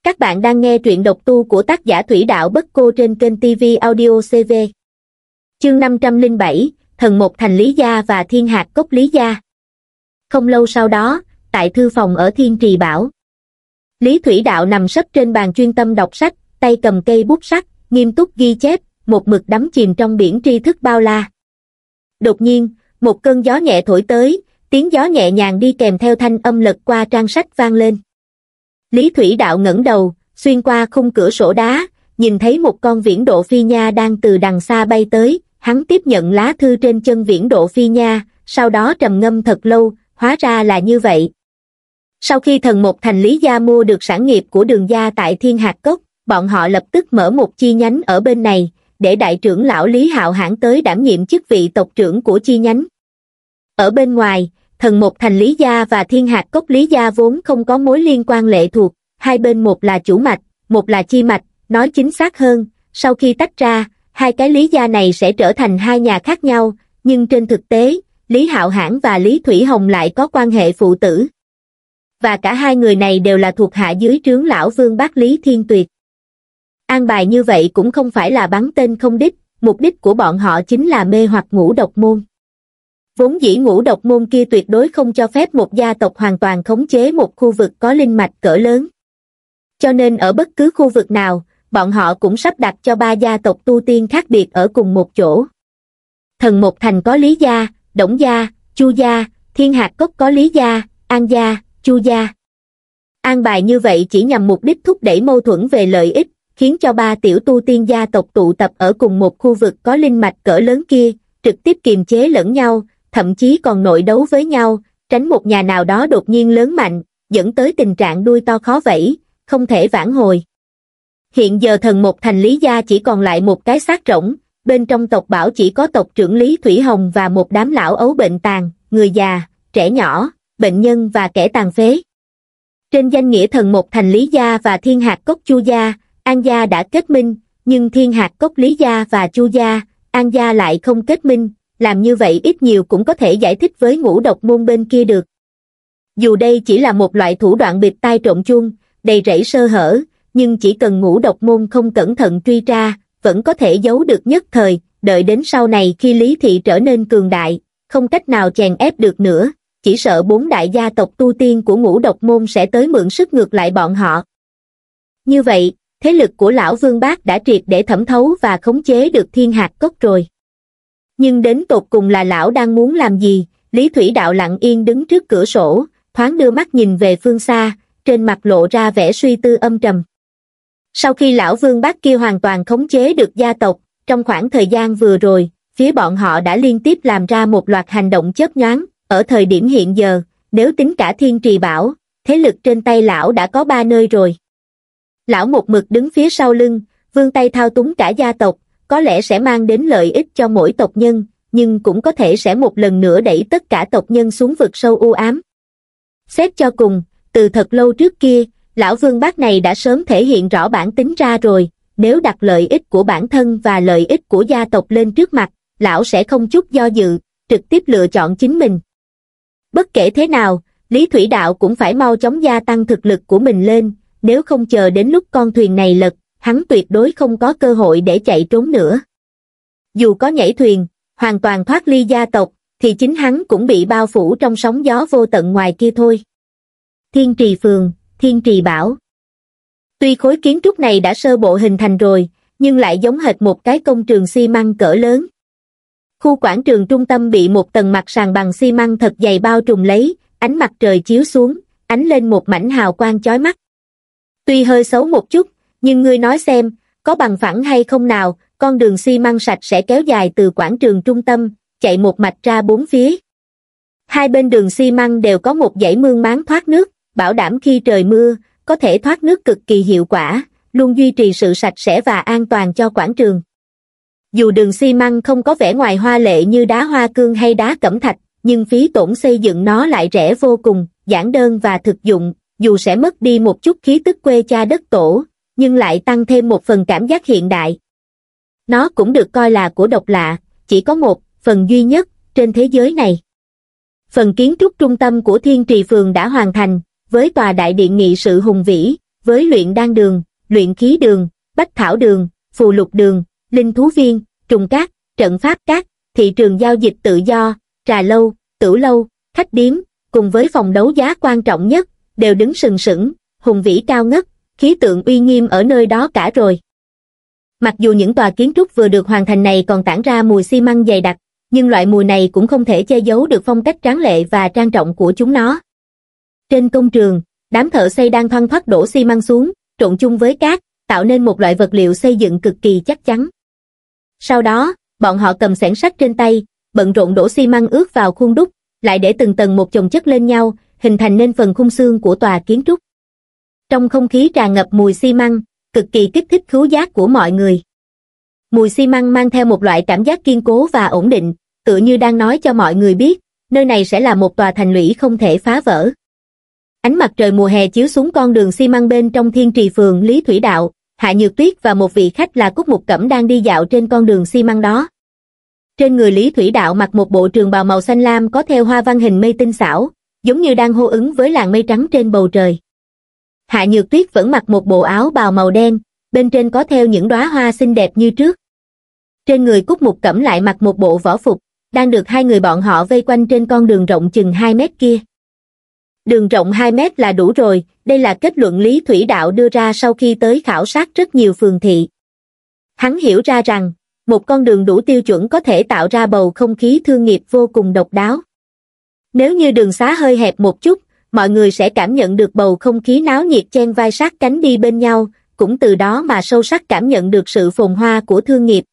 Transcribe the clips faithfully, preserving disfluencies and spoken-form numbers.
Các bạn đang nghe truyện độc tu của tác giả Thủy Đạo Bất Cô trên kênh ti vi Audio xê vê. Chương năm trăm lẻ bảy, Thần Một Thành Lý Gia và Thiên Hạt Cốc Lý Gia. Không lâu sau đó, tại thư phòng ở Thiên Trì Bảo, Lý Thủy Đạo nằm sấp trên bàn chuyên tâm đọc sách, tay cầm cây bút sắt, nghiêm túc ghi chép, một mực đắm chìm trong biển tri thức bao la. Đột nhiên, một cơn gió nhẹ thổi tới, tiếng gió nhẹ nhàng đi kèm theo thanh âm lật qua trang sách vang lên. Lý Thủy Đạo ngẩng đầu, xuyên qua khung cửa sổ đá, nhìn thấy một con viễn độ phi nha đang từ đằng xa bay tới, hắn tiếp nhận lá thư trên chân viễn độ phi nha, sau đó trầm ngâm thật lâu, hóa ra là như vậy. Sau khi Thần Một Thành Lý Gia mua được sản nghiệp của Đường gia tại Thiên Hạt Cốc, bọn họ lập tức mở một chi nhánh ở bên này, để đại trưởng lão Lý Hạo Hãn tới đảm nhiệm chức vị tộc trưởng của chi nhánh. Ở bên ngoài, Thần Một Thành Lý Gia và Thiên Hạt Cốc Lý Gia vốn không có mối liên quan lệ thuộc, hai bên một là chủ mạch, một là chi mạch, nói chính xác hơn, sau khi tách ra, hai cái Lý Gia này sẽ trở thành hai nhà khác nhau, nhưng trên thực tế, Lý Hạo Hãn và Lý Thủy Hồng lại có quan hệ phụ tử. Và cả hai người này đều là thuộc hạ dưới trướng lão Vương Bác Lý Thiên Tuyệt. An bài như vậy cũng không phải là bắn tên không đích, mục đích của bọn họ chính là mê hoặc Ngũ Độc Môn. Vốn dĩ Ngũ Độc Môn kia tuyệt đối không cho phép một gia tộc hoàn toàn khống chế một khu vực có linh mạch cỡ lớn. Cho nên ở bất cứ khu vực nào, bọn họ cũng sắp đặt cho ba gia tộc tu tiên khác biệt ở cùng một chỗ. Thần Một Thành có Lý Gia, Đổng Gia, Chu Gia, Thiên Hạt Cốc có Lý Gia, An Gia, Chu Gia. An bài như vậy chỉ nhằm mục đích thúc đẩy mâu thuẫn về lợi ích, khiến cho ba tiểu tu tiên gia tộc tụ tập ở cùng một khu vực có linh mạch cỡ lớn kia, trực tiếp kiềm chế lẫn nhau, thậm chí còn nội đấu với nhau, tránh một nhà nào đó đột nhiên lớn mạnh, dẫn tới tình trạng đuôi to khó vẫy, không thể vãn hồi. Hiện giờ Thần Một Thành Lý Gia chỉ còn lại một cái xác rỗng, bên trong tộc bảo chỉ có tộc trưởng Lý Thủy Hồng và một đám lão ấu bệnh tàn, người già, trẻ nhỏ, bệnh nhân và kẻ tàn phế. Trên danh nghĩa Thần Một Thành Lý Gia và Thiên Hạt Cốc Chu Gia, An Gia đã kết minh, nhưng Thiên Hạt Cốc Lý Gia và Chu Gia, An Gia lại không kết minh, làm như vậy ít nhiều cũng có thể giải thích với Ngũ Độc Môn bên kia được. Dù đây chỉ là một loại thủ đoạn bịt tai trộm chuông, đầy rẫy sơ hở, nhưng chỉ cần Ngũ Độc Môn không cẩn thận truy tra, vẫn có thể giấu được nhất thời, đợi đến sau này khi Lý Thị trở nên cường đại, không cách nào chèn ép được nữa, chỉ sợ bốn đại gia tộc tu tiên của Ngũ Độc Môn sẽ tới mượn sức ngược lại bọn họ. Như vậy, thế lực của lão Vương Bác đã triệt để thẩm thấu và khống chế được Thiên Hạt Cốc rồi. Nhưng đến tột cùng là lão đang muốn làm gì? Lý Thủy Đạo lặng yên đứng trước cửa sổ, thoáng đưa mắt nhìn về phương xa, trên mặt lộ ra vẻ suy tư âm trầm. Sau khi lão Vương Bác kia hoàn toàn khống chế được gia tộc, trong khoảng thời gian vừa rồi, phía bọn họ đã liên tiếp làm ra một loạt hành động chớp nhoáng. Ở thời điểm hiện giờ, nếu tính cả Thiên Trì Bảo, thế lực trên tay lão đã có ba nơi rồi. Lão một mực đứng phía sau lưng, vươn tay thao túng cả gia tộc, có lẽ sẽ mang đến lợi ích cho mỗi tộc nhân, nhưng cũng có thể sẽ một lần nữa đẩy tất cả tộc nhân xuống vực sâu u ám. Xét cho cùng, từ thật lâu trước kia, lão Vương Bác này đã sớm thể hiện rõ bản tính ra rồi, nếu đặt lợi ích của bản thân và lợi ích của gia tộc lên trước mặt, lão sẽ không chút do dự, trực tiếp lựa chọn chính mình. Bất kể thế nào, Lý Thủy Đạo cũng phải mau chóng gia tăng thực lực của mình lên, nếu không chờ đến lúc con thuyền này lật, hắn tuyệt đối không có cơ hội để chạy trốn nữa. Dù có nhảy thuyền, hoàn toàn thoát ly gia tộc, thì chính hắn cũng bị bao phủ trong sóng gió vô tận ngoài kia thôi. Thiên Trì Phường, Thiên Trì Bảo. Tuy khối kiến trúc này đã sơ bộ hình thành rồi, nhưng lại giống hệt một cái công trường xi măng cỡ lớn. Khu quảng trường trung tâm bị một tầng mặt sàn bằng xi măng thật dày bao trùm lấy, ánh mặt trời chiếu xuống, ánh lên một mảnh hào quang chói mắt. Tuy hơi xấu một chút, nhưng ngươi nói xem, có bằng phẳng hay không nào, con đường xi măng sạch sẽ kéo dài từ quảng trường trung tâm, chạy một mạch ra bốn phía. Hai bên đường xi măng đều có một dãy mương máng thoát nước, bảo đảm khi trời mưa, có thể thoát nước cực kỳ hiệu quả, luôn duy trì sự sạch sẽ và an toàn cho quảng trường. Dù đường xi măng không có vẻ ngoài hoa lệ như đá hoa cương hay đá cẩm thạch, nhưng phí tổn xây dựng nó lại rẻ vô cùng, giản đơn và thực dụng, dù sẽ mất đi một chút khí tức quê cha đất tổ, nhưng lại tăng thêm một phần cảm giác hiện đại. Nó cũng được coi là của độc lạ, chỉ có một phần duy nhất trên thế giới này. Phần kiến trúc trung tâm của Thiên Trì Phường đã hoàn thành, với tòa đại điện nghị sự hùng vĩ, với luyện đan đường, luyện khí đường, bách thảo đường, phù lục đường, linh thú viên, trùng cát, trận pháp cát, thị trường giao dịch tự do, trà lâu, tửu lâu, khách điếm, cùng với phòng đấu giá quan trọng nhất, đều đứng sừng sững, hùng vĩ cao ngất, khí tượng uy nghiêm ở nơi đó cả rồi. Mặc dù những tòa kiến trúc vừa được hoàn thành này còn tản ra mùi xi măng dày đặc, nhưng loại mùi này cũng không thể che giấu được phong cách tráng lệ và trang trọng của chúng nó. Trên công trường, đám thợ xây đang thoăn thoắt đổ xi măng xuống, trộn chung với cát, tạo nên một loại vật liệu xây dựng cực kỳ chắc chắn. Sau đó, bọn họ cầm xẻng sắt trên tay, bận rộn đổ xi măng ướt vào khuôn đúc, lại để từng tầng một chồng chất lên nhau, hình thành nên phần khung xương của tòa kiến trúc. Trong không khí tràn ngập mùi xi măng, cực kỳ kích thích khứu giác của mọi người. Mùi xi măng mang theo một loại cảm giác kiên cố và ổn định, tựa như đang nói cho mọi người biết, nơi này sẽ là một tòa thành lũy không thể phá vỡ. Ánh mặt trời mùa hè chiếu xuống con đường xi măng bên trong Thiên Trì phường Lý Thủy Đạo, Hạ Nhược Tuyết và một vị khách là Cúc Mục Cẩm đang đi dạo trên con đường xi măng đó. Trên người Lý Thủy Đạo mặc một bộ trường bào màu xanh lam có theo hoa văn hình mây tinh xảo, giống như đang hô ứng với làn mây trắng trên bầu trời. Hạ Nhược Tuyết vẫn mặc một bộ áo bào màu đen, bên trên có theo những đóa hoa xinh đẹp như trước. Trên người Cúc Mục Cẩm lại mặc một bộ võ phục, đang được hai người bọn họ vây quanh trên con đường rộng chừng hai mét kia. Đường rộng hai mét là đủ rồi, đây là kết luận Lý Thủy Đạo đưa ra sau khi tới khảo sát rất nhiều phường thị. Hắn hiểu ra rằng, một con đường đủ tiêu chuẩn có thể tạo ra bầu không khí thương nghiệp vô cùng độc đáo. Nếu như đường xá hơi hẹp một chút, mọi người sẽ cảm nhận được bầu không khí náo nhiệt chen vai sát cánh đi bên nhau, cũng từ đó mà sâu sắc cảm nhận được sự phồn hoa của thương nghiệp.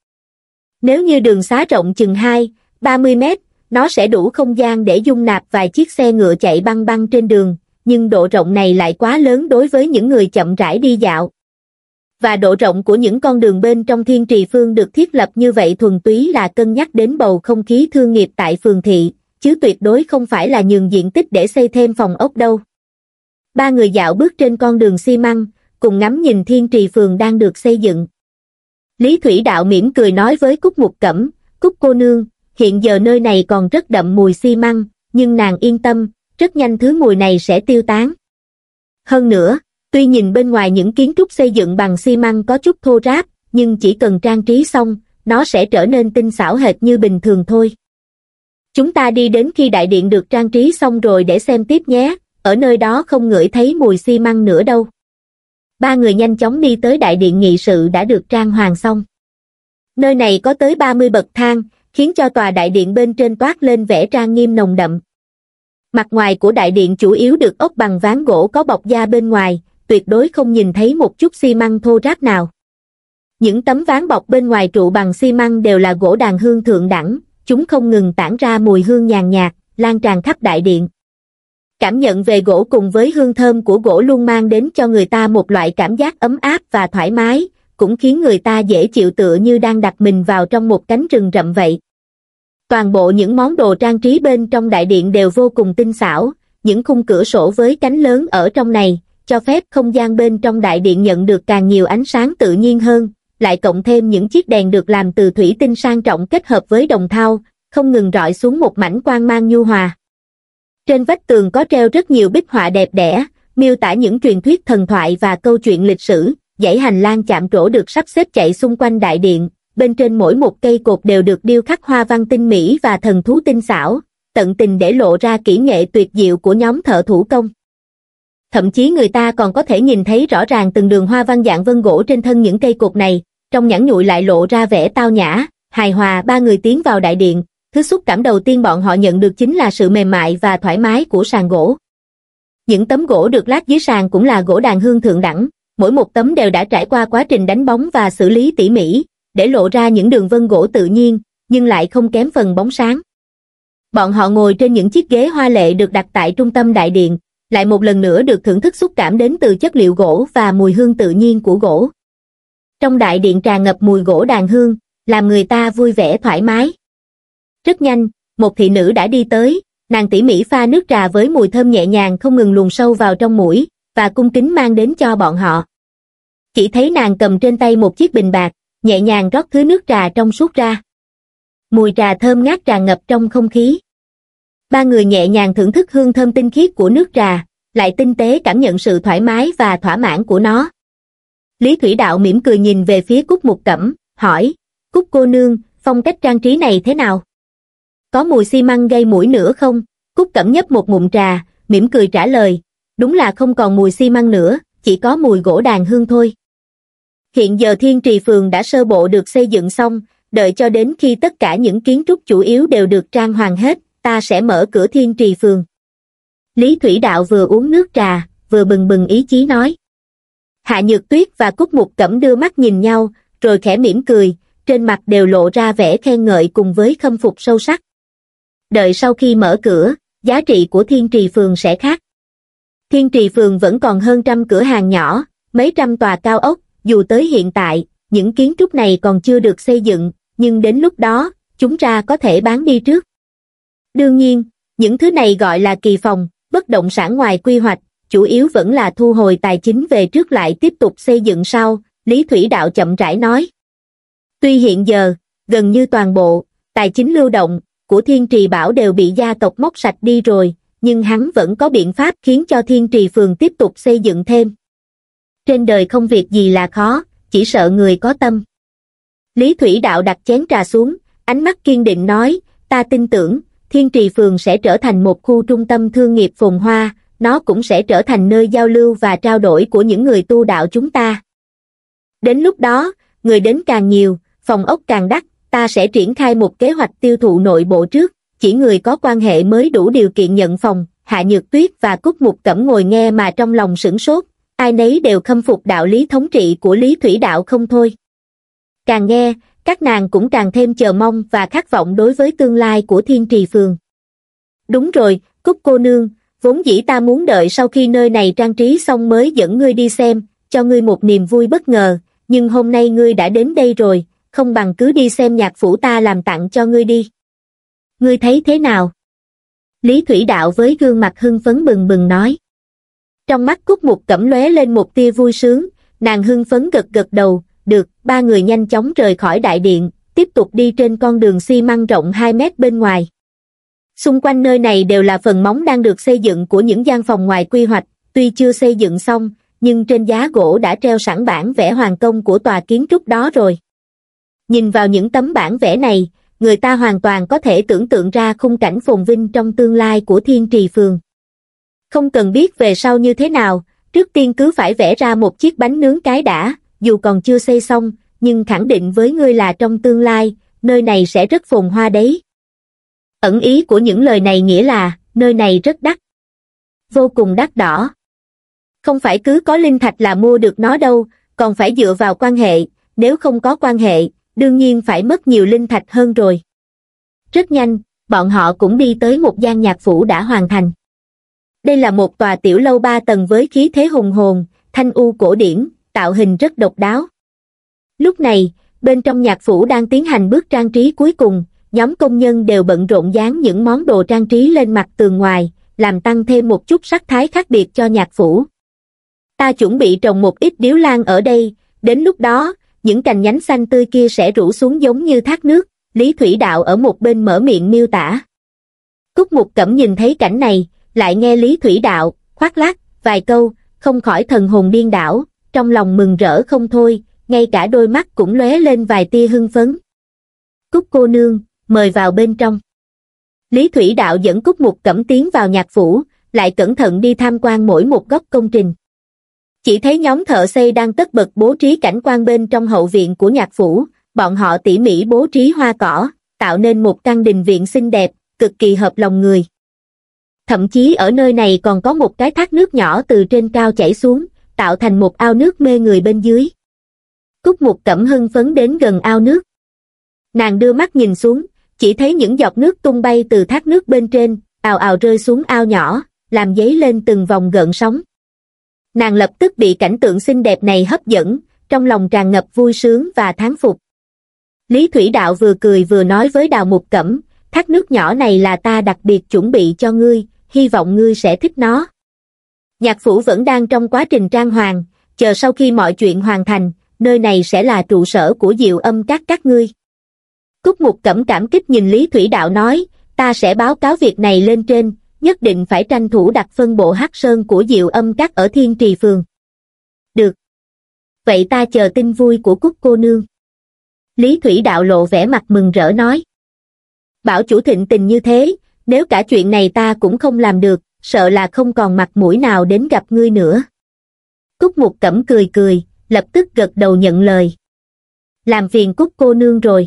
Nếu như đường xá rộng chừng hai, ba mươi mét, nó sẽ đủ không gian để dung nạp vài chiếc xe ngựa chạy băng băng trên đường, nhưng độ rộng này lại quá lớn đối với những người chậm rãi đi dạo. Và độ rộng của những con đường bên trong Thiên Trì Phương được thiết lập như vậy thuần túy là cân nhắc đến bầu không khí thương nghiệp tại phường thị, chứ tuyệt đối không phải là nhường diện tích để xây thêm phòng ốc đâu. Ba người dạo bước trên con đường xi măng, cùng ngắm nhìn Thiên Trì Phường đang được xây dựng. Lý Thủy Đạo mỉm cười nói với Cúc Mục Cẩm, Cúc cô nương, hiện giờ nơi này còn rất đậm mùi xi măng, nhưng nàng yên tâm, rất nhanh thứ mùi này sẽ tiêu tán. Hơn nữa, tuy nhìn bên ngoài những kiến trúc xây dựng bằng xi măng có chút thô ráp, nhưng chỉ cần trang trí xong, nó sẽ trở nên tinh xảo hệt như bình thường thôi. Chúng ta đi đến khi đại điện được trang trí xong rồi để xem tiếp nhé, ở nơi đó không ngửi thấy mùi xi măng nữa đâu. Ba người nhanh chóng đi tới đại điện nghị sự đã được trang hoàng xong. Nơi này có tới ba mươi bậc thang, khiến cho tòa đại điện bên trên toát lên vẻ trang nghiêm nồng đậm. Mặt ngoài của đại điện chủ yếu được ốp bằng ván gỗ có bọc da bên ngoài, tuyệt đối không nhìn thấy một chút xi măng thô ráp nào. Những tấm ván bọc bên ngoài trụ bằng xi măng đều là gỗ đàn hương thượng đẳng, chúng không ngừng tản ra mùi hương nhàn nhạt, lan tràn khắp đại điện. Cảm nhận về gỗ cùng với hương thơm của gỗ luôn mang đến cho người ta một loại cảm giác ấm áp và thoải mái, cũng khiến người ta dễ chịu tựa như đang đặt mình vào trong một cánh rừng rậm vậy. Toàn bộ những món đồ trang trí bên trong đại điện đều vô cùng tinh xảo, những khung cửa sổ với cánh lớn ở trong này, cho phép không gian bên trong đại điện nhận được càng nhiều ánh sáng tự nhiên hơn, lại cộng thêm những chiếc đèn được làm từ thủy tinh sang trọng kết hợp với đồng thau, không ngừng rọi xuống một mảnh quang mang nhu hòa. Trên vách tường có treo rất nhiều bích họa đẹp đẽ, miêu tả những truyền thuyết thần thoại và câu chuyện lịch sử, dãy hành lang chạm trổ được sắp xếp chạy xung quanh đại điện, bên trên mỗi một cây cột đều được điêu khắc hoa văn tinh mỹ và thần thú tinh xảo, tận tình để lộ ra kỹ nghệ tuyệt diệu của nhóm thợ thủ công. Thậm chí người ta còn có thể nhìn thấy rõ ràng từng đường hoa văn dạng vân gỗ trên thân những cây cột này, trong nhẵn nhụi lại lộ ra vẻ tao nhã, hài hòa. Ba người tiến vào đại điện, thứ xúc cảm đầu tiên bọn họ nhận được chính là sự mềm mại và thoải mái của sàn gỗ. Những tấm gỗ được lát dưới sàn cũng là gỗ đàn hương thượng đẳng, mỗi một tấm đều đã trải qua quá trình đánh bóng và xử lý tỉ mỉ, để lộ ra những đường vân gỗ tự nhiên, nhưng lại không kém phần bóng sáng. Bọn họ ngồi trên những chiếc ghế hoa lệ được đặt tại trung tâm đại điện, lại một lần nữa được thưởng thức xúc cảm đến từ chất liệu gỗ và mùi hương tự nhiên của gỗ. Trong đại điện tràn ngập mùi gỗ đàn hương, làm người ta vui vẻ thoải mái. Rất nhanh, một thị nữ đã đi tới, nàng tỉ mỉ pha nước trà với mùi thơm nhẹ nhàng không ngừng luồn sâu vào trong mũi, và cung kính mang đến cho bọn họ. Chỉ thấy nàng cầm trên tay một chiếc bình bạc, nhẹ nhàng rót thứ nước trà trong suốt ra. Mùi trà thơm ngát tràn ngập trong không khí. Ba người nhẹ nhàng thưởng thức hương thơm tinh khiết của nước trà, lại tinh tế cảm nhận sự thoải mái và thỏa mãn của nó. Lý Thủy Đạo mỉm cười nhìn về phía Cúc Mục Cẩm, hỏi, Cúc cô nương, phong cách trang trí này thế nào? Có mùi xi măng gây mũi nữa không? Cúc Cẩm nhấp một ngụm trà, mỉm cười trả lời, đúng là không còn mùi xi măng nữa, chỉ có mùi gỗ đàn hương thôi. Hiện giờ Thiên Trì Phường đã sơ bộ được xây dựng xong, đợi cho đến khi tất cả những kiến trúc chủ yếu đều được trang hoàng hết, ta sẽ mở cửa Thiên Trì Phường. Lý Thủy Đạo vừa uống nước trà, vừa bừng bừng ý chí nói. Hạ Nhược Tuyết và Cúc Mục Cẩm đưa mắt nhìn nhau, rồi khẽ mỉm cười, trên mặt đều lộ ra vẻ khen ngợi cùng với khâm phục sâu sắc. Đợi sau khi mở cửa, giá trị của Thiên Trì Phường sẽ khác. Thiên Trì Phường vẫn còn hơn trăm cửa hàng nhỏ, mấy trăm tòa cao ốc, dù tới hiện tại, những kiến trúc này còn chưa được xây dựng, nhưng đến lúc đó, chúng ta có thể bán đi trước. Đương nhiên, những thứ này gọi là kỳ phòng, bất động sản ngoài quy hoạch, chủ yếu vẫn là thu hồi tài chính về trước lại tiếp tục xây dựng sau, Lý Thủy Đạo chậm rãi nói. Tuy hiện giờ, gần như toàn bộ, tài chính lưu động của Thiên Trì Bảo đều bị gia tộc móc sạch đi rồi, nhưng hắn vẫn có biện pháp khiến cho Thiên Trì Phường tiếp tục xây dựng thêm. Trên đời không việc gì là khó, chỉ sợ người có tâm. Lý Thủy Đạo đặt chén trà xuống, ánh mắt kiên định nói, ta tin tưởng, Thiên Trì Phường sẽ trở thành một khu trung tâm thương nghiệp phồn hoa, nó cũng sẽ trở thành nơi giao lưu và trao đổi của những người tu đạo chúng ta. Đến lúc đó, người đến càng nhiều, phòng ốc càng đắt, ta sẽ triển khai một kế hoạch tiêu thụ nội bộ trước, chỉ người có quan hệ mới đủ điều kiện nhận phòng. Hạ Nhược Tuyết và Cúc Mục Cẩm ngồi nghe mà trong lòng sửng sốt, ai nấy đều khâm phục đạo lý thống trị của Lý Thủy Đạo không thôi. Càng nghe, các nàng cũng càng thêm chờ mong và khát vọng đối với tương lai của Thiên Trì Phường. Đúng rồi, Cúc cô nương, vốn dĩ ta muốn đợi sau khi nơi này trang trí xong mới dẫn ngươi đi xem, cho ngươi một niềm vui bất ngờ, nhưng hôm nay ngươi đã đến đây rồi, không bằng cứ đi xem nhạc phủ ta làm tặng cho ngươi đi. Ngươi thấy thế nào? Lý Thủy Đạo với gương mặt hưng phấn bừng bừng nói. Trong mắt Cúc Mục Cẩm lóe lên một tia vui sướng, nàng hưng phấn gật gật đầu, được, ba người nhanh chóng rời khỏi đại điện, tiếp tục đi trên con đường xi măng rộng hai mét bên ngoài. Xung quanh nơi này đều là phần móng đang được xây dựng của những gian phòng ngoài quy hoạch, tuy chưa xây dựng xong, nhưng trên giá gỗ đã treo sẵn bản vẽ hoàn công của tòa kiến trúc đó rồi. Nhìn vào những tấm bản vẽ này, người ta hoàn toàn có thể tưởng tượng ra khung cảnh phồn vinh trong tương lai của Thiên Trì Phường. Không cần biết về sau như thế nào, trước tiên cứ phải vẽ ra một chiếc bánh nướng cái đã, dù còn chưa xây xong, nhưng khẳng định với ngươi là trong tương lai, nơi này sẽ rất phồn hoa đấy. Ẩn ý của những lời này nghĩa là, nơi này rất đắt. Vô cùng đắt đỏ. Không phải cứ có linh thạch là mua được nó đâu, còn phải dựa vào quan hệ, nếu không có quan hệ, đương nhiên phải mất nhiều linh thạch hơn rồi. Rất nhanh, bọn họ cũng đi tới một gian nhạc phủ đã hoàn thành. Đây là một tòa tiểu lâu ba tầng với khí thế hùng hồn, thanh u cổ điển, tạo hình rất độc đáo. Lúc này, bên trong nhạc phủ đang tiến hành bước trang trí cuối cùng, nhóm công nhân đều bận rộn dán những món đồ trang trí lên mặt tường ngoài, làm tăng thêm một chút sắc thái khác biệt cho nhạc phủ. Ta chuẩn bị trồng một ít điếu lan ở đây, đến lúc đó, những cành nhánh xanh tươi kia sẽ rủ xuống giống như thác nước, Lý Thủy Đạo ở một bên mở miệng miêu tả. Cúc Mục Cẩm nhìn thấy cảnh này, lại nghe Lý Thủy Đạo khoác lác vài câu, không khỏi thần hồn điên đảo, trong lòng mừng rỡ không thôi, ngay cả đôi mắt cũng lóe lên vài tia hưng phấn. Cúc cô nương, mời vào bên trong. Lý Thủy Đạo dẫn Cúc Mục Cẩm tiến vào nhạc phủ, lại cẩn thận đi tham quan mỗi một góc công trình. Chỉ thấy nhóm thợ xây đang tất bật bố trí cảnh quan bên trong hậu viện của nhạc phủ, bọn họ tỉ mỉ bố trí hoa cỏ, tạo nên một căn đình viện xinh đẹp, cực kỳ hợp lòng người. Thậm chí ở nơi này còn có một cái thác nước nhỏ từ trên cao chảy xuống, tạo thành một ao nước mê người bên dưới. Cúc Mục Cẩm hưng phấn đến gần ao nước. Nàng đưa mắt nhìn xuống, chỉ thấy những giọt nước tung bay từ thác nước bên trên, ào ào rơi xuống ao nhỏ, làm dấy lên từng vòng gợn sóng. Nàng lập tức bị cảnh tượng xinh đẹp này hấp dẫn, trong lòng tràn ngập vui sướng và thán phục. Lý Thủy Đạo vừa cười vừa nói với Đào Mục Cẩm, thác nước nhỏ này là ta đặc biệt chuẩn bị cho ngươi, hy vọng ngươi sẽ thích nó. Nhạc phủ vẫn đang trong quá trình trang hoàng, chờ sau khi mọi chuyện hoàn thành, nơi này sẽ là trụ sở của Diệu Âm các các ngươi. Cúc Mục Cẩm cảm kích nhìn Lý Thủy Đạo nói, ta sẽ báo cáo việc này lên trên, nhất định phải tranh thủ đặt phân bộ Hắc Sơn của Diệu Âm Các ở Thiên Trì Phường. Được. Vậy ta chờ tin vui của Cúc cô nương. Lý Thủy Đạo lộ vẻ mặt mừng rỡ nói. Bảo chủ thịnh tình như thế, nếu cả chuyện này ta cũng không làm được, sợ là không còn mặt mũi nào đến gặp ngươi nữa. Cúc Mục Cẩm cười cười, lập tức gật đầu nhận lời. Làm phiền Cúc cô nương rồi.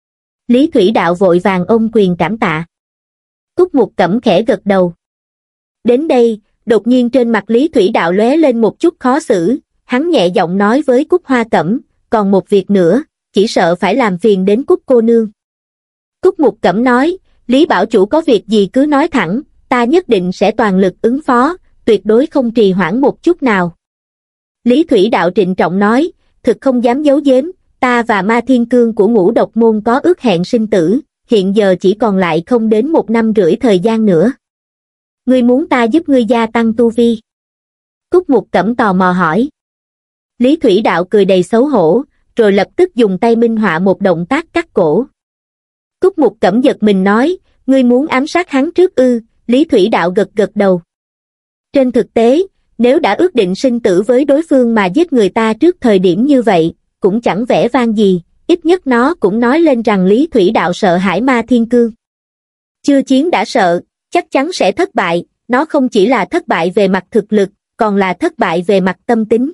Lý Thủy Đạo vội vàng ôm quyền cảm tạ. Cúc Mục Cẩm khẽ gật đầu. Đến đây, đột nhiên trên mặt Lý Thủy Đạo lóe lên một chút khó xử, hắn nhẹ giọng nói với Cúc Hoa Cẩm, còn một việc nữa, chỉ sợ phải làm phiền đến Cúc cô nương. Cúc Mục Cẩm nói, Lý bảo chủ có việc gì cứ nói thẳng, ta nhất định sẽ toàn lực ứng phó, tuyệt đối không trì hoãn một chút nào. Lý Thủy Đạo trịnh trọng nói, thực không dám giấu giếm, ta và Ma Thiên Cương của Ngũ Độc Môn có ước hẹn sinh tử, hiện giờ chỉ còn lại không đến một năm rưỡi thời gian nữa. Ngươi muốn ta giúp ngươi gia tăng tu vi? Cúc Mục Cẩm tò mò hỏi. Lý Thủy Đạo cười đầy xấu hổ, rồi lập tức dùng tay minh họa một động tác cắt cổ. Cúc Mục Cẩm giật mình nói, ngươi muốn ám sát hắn trước ư? Lý Thủy Đạo gật gật đầu. Trên thực tế, nếu đã ước định sinh tử với đối phương mà giết người ta trước thời điểm như vậy, cũng chẳng vẻ vang gì, ít nhất nó cũng nói lên rằng Lý Thủy Đạo sợ hãi Ma Thiên Cương. Chưa chiến đã sợ, chắc chắn sẽ thất bại, nó không chỉ là thất bại về mặt thực lực, còn là thất bại về mặt tâm tính.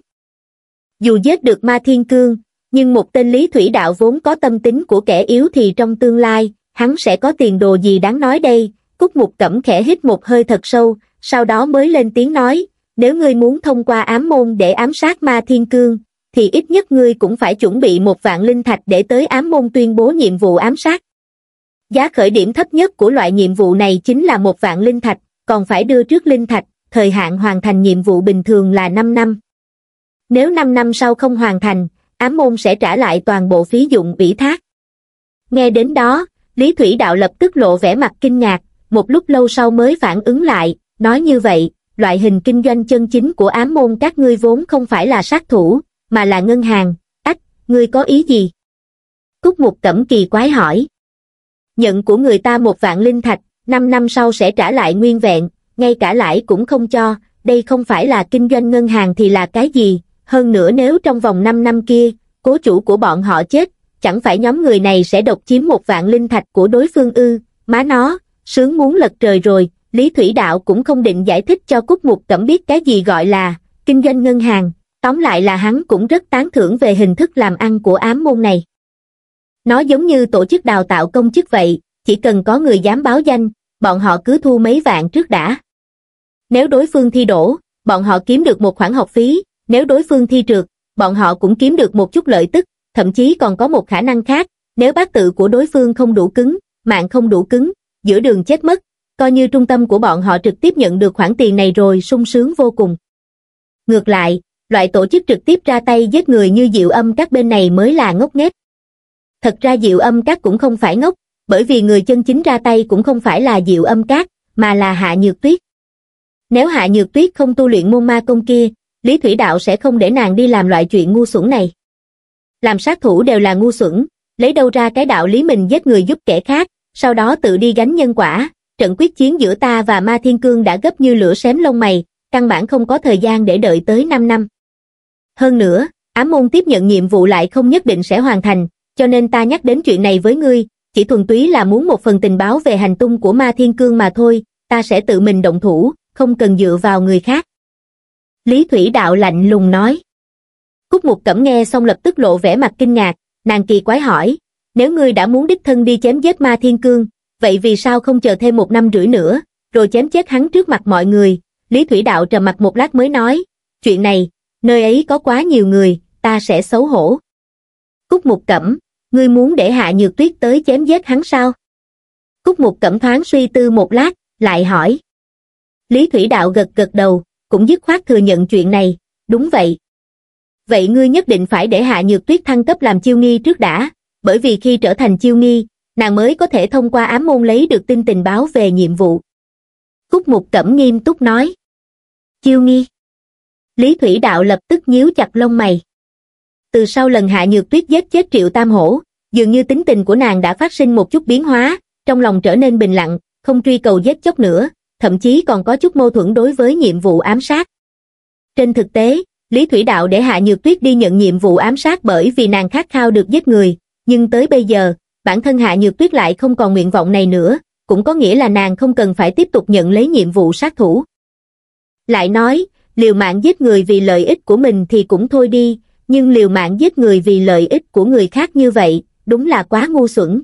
Dù giết được Ma Thiên Cương, nhưng một tên Lý Thủy Đạo vốn có tâm tính của kẻ yếu thì trong tương lai, hắn sẽ có tiền đồ gì đáng nói đây? Cúc Mục Cẩm khẽ hít một hơi thật sâu, sau đó mới lên tiếng nói, nếu ngươi muốn thông qua ám môn để ám sát Ma Thiên Cương, thì ít nhất ngươi cũng phải chuẩn bị một vạn linh thạch để tới ám môn tuyên bố nhiệm vụ ám sát. Giá khởi điểm thấp nhất của loại nhiệm vụ này chính là một vạn linh thạch, còn phải đưa trước linh thạch, thời hạn hoàn thành nhiệm vụ bình thường là năm năm. Nếu năm năm sau không hoàn thành, ám môn sẽ trả lại toàn bộ phí dụng ủy thác. Nghe đến đó, Lý Thủy Đạo lập tức lộ vẻ mặt kinh ngạc, một lúc lâu sau mới phản ứng lại, nói như vậy, loại hình kinh doanh chân chính của ám môn các ngươi vốn không phải là sát thủ, mà là ngân hàng. Ách, ngươi có ý gì? Cúc Mục Cẩm kỳ quái hỏi. Nhận của người ta một vạn linh thạch, năm năm sau sẽ trả lại nguyên vẹn, ngay cả lãi cũng không cho, đây không phải là kinh doanh ngân hàng thì là cái gì? Hơn nữa nếu trong vòng năm năm kia, cố chủ của bọn họ chết, chẳng phải nhóm người này sẽ độc chiếm một vạn linh thạch của đối phương ư? Má nó, sướng muốn lật trời rồi. Lý Thủy Đạo cũng không định giải thích cho Cúc Mục Cẩm biết cái gì gọi là kinh doanh ngân hàng, tóm lại là hắn cũng rất tán thưởng về hình thức làm ăn của ám môn này. Nó giống như tổ chức đào tạo công chức vậy, chỉ cần có người dám báo danh, bọn họ cứ thu mấy vạn trước đã. Nếu đối phương thi đỗ, bọn họ kiếm được một khoản học phí, nếu đối phương thi trượt, bọn họ cũng kiếm được một chút lợi tức, thậm chí còn có một khả năng khác, nếu bát tự của đối phương không đủ cứng, mạng không đủ cứng, giữa đường chết mất, coi như trung tâm của bọn họ trực tiếp nhận được khoản tiền này rồi, sung sướng vô cùng. Ngược lại, loại tổ chức trực tiếp ra tay giết người như Diệu Âm Các bên này mới là ngốc nghếch. Thật ra Diệu Âm Các cũng không phải ngốc, bởi vì người chân chính ra tay cũng không phải là Diệu Âm Các, mà là Hạ Nhược Tuyết. Nếu Hạ Nhược Tuyết không tu luyện môn ma công kia, Lý Thủy Đạo sẽ không để nàng đi làm loại chuyện ngu xuẩn này. Làm sát thủ đều là ngu xuẩn, lấy đâu ra cái đạo lý mình giết người giúp kẻ khác, sau đó tự đi gánh nhân quả. Trận quyết chiến giữa ta và Ma Thiên Cương đã gấp như lửa xém lông mày, căn bản không có thời gian để đợi tới năm năm. Hơn nữa, ám môn tiếp nhận nhiệm vụ lại không nhất định sẽ hoàn thành, cho nên ta nhắc đến chuyện này với ngươi, chỉ thuần túy là muốn một phần tình báo về hành tung của Ma Thiên Cương mà thôi, ta sẽ tự mình động thủ, không cần dựa vào người khác. Lý Thủy Đạo lạnh lùng nói. Cúc Mục Cẩm nghe xong lập tức lộ vẻ mặt kinh ngạc, nàng kỳ quái hỏi, nếu ngươi đã muốn đích thân đi chém giết Ma Thiên Cương, vậy vì sao không chờ thêm một năm rưỡi nữa, rồi chém chết hắn trước mặt mọi người? Lý Thủy Đạo trầm mặt một lát mới nói, chuyện này, nơi ấy có quá nhiều người, ta sẽ xấu hổ. Cúc Mục Cẩm, ngươi muốn để Hạ Nhược Tuyết tới chém giết hắn sao? Cúc Mục Cẩm thoáng suy tư một lát, lại hỏi. Lý Thủy Đạo gật gật đầu, cũng dứt khoát thừa nhận chuyện này, đúng vậy. Vậy ngươi nhất định phải để Hạ Nhược Tuyết thăng cấp làm chiêu nghi trước đã, bởi vì khi trở thành chiêu nghi, nàng mới có thể thông qua ám môn lấy được tin tình báo về nhiệm vụ. Cúc Mục Cẩm nghiêm túc nói. Chiêu nghi. Lý Thủy Đạo lập tức nhíu chặt lông mày. Từ sau lần Hạ Nhược Tuyết giết chết Triệu Tam Hổ, dường như tính tình của nàng đã phát sinh một chút biến hóa, trong lòng trở nên bình lặng, không truy cầu giết chóc nữa, thậm chí còn có chút mâu thuẫn đối với nhiệm vụ ám sát. Trên thực tế, Lý Thủy Đạo để Hạ Nhược Tuyết đi nhận nhiệm vụ ám sát bởi vì nàng khát khao được giết người, nhưng tới bây giờ, bản thân Hạ Nhược Tuyết lại không còn nguyện vọng này nữa, cũng có nghĩa là nàng không cần phải tiếp tục nhận lấy nhiệm vụ sát thủ. Lại nói, liều mạng giết người vì lợi ích của mình thì cũng thôi đi, nhưng liều mạng giết người vì lợi ích của người khác như vậy, đúng là quá ngu xuẩn.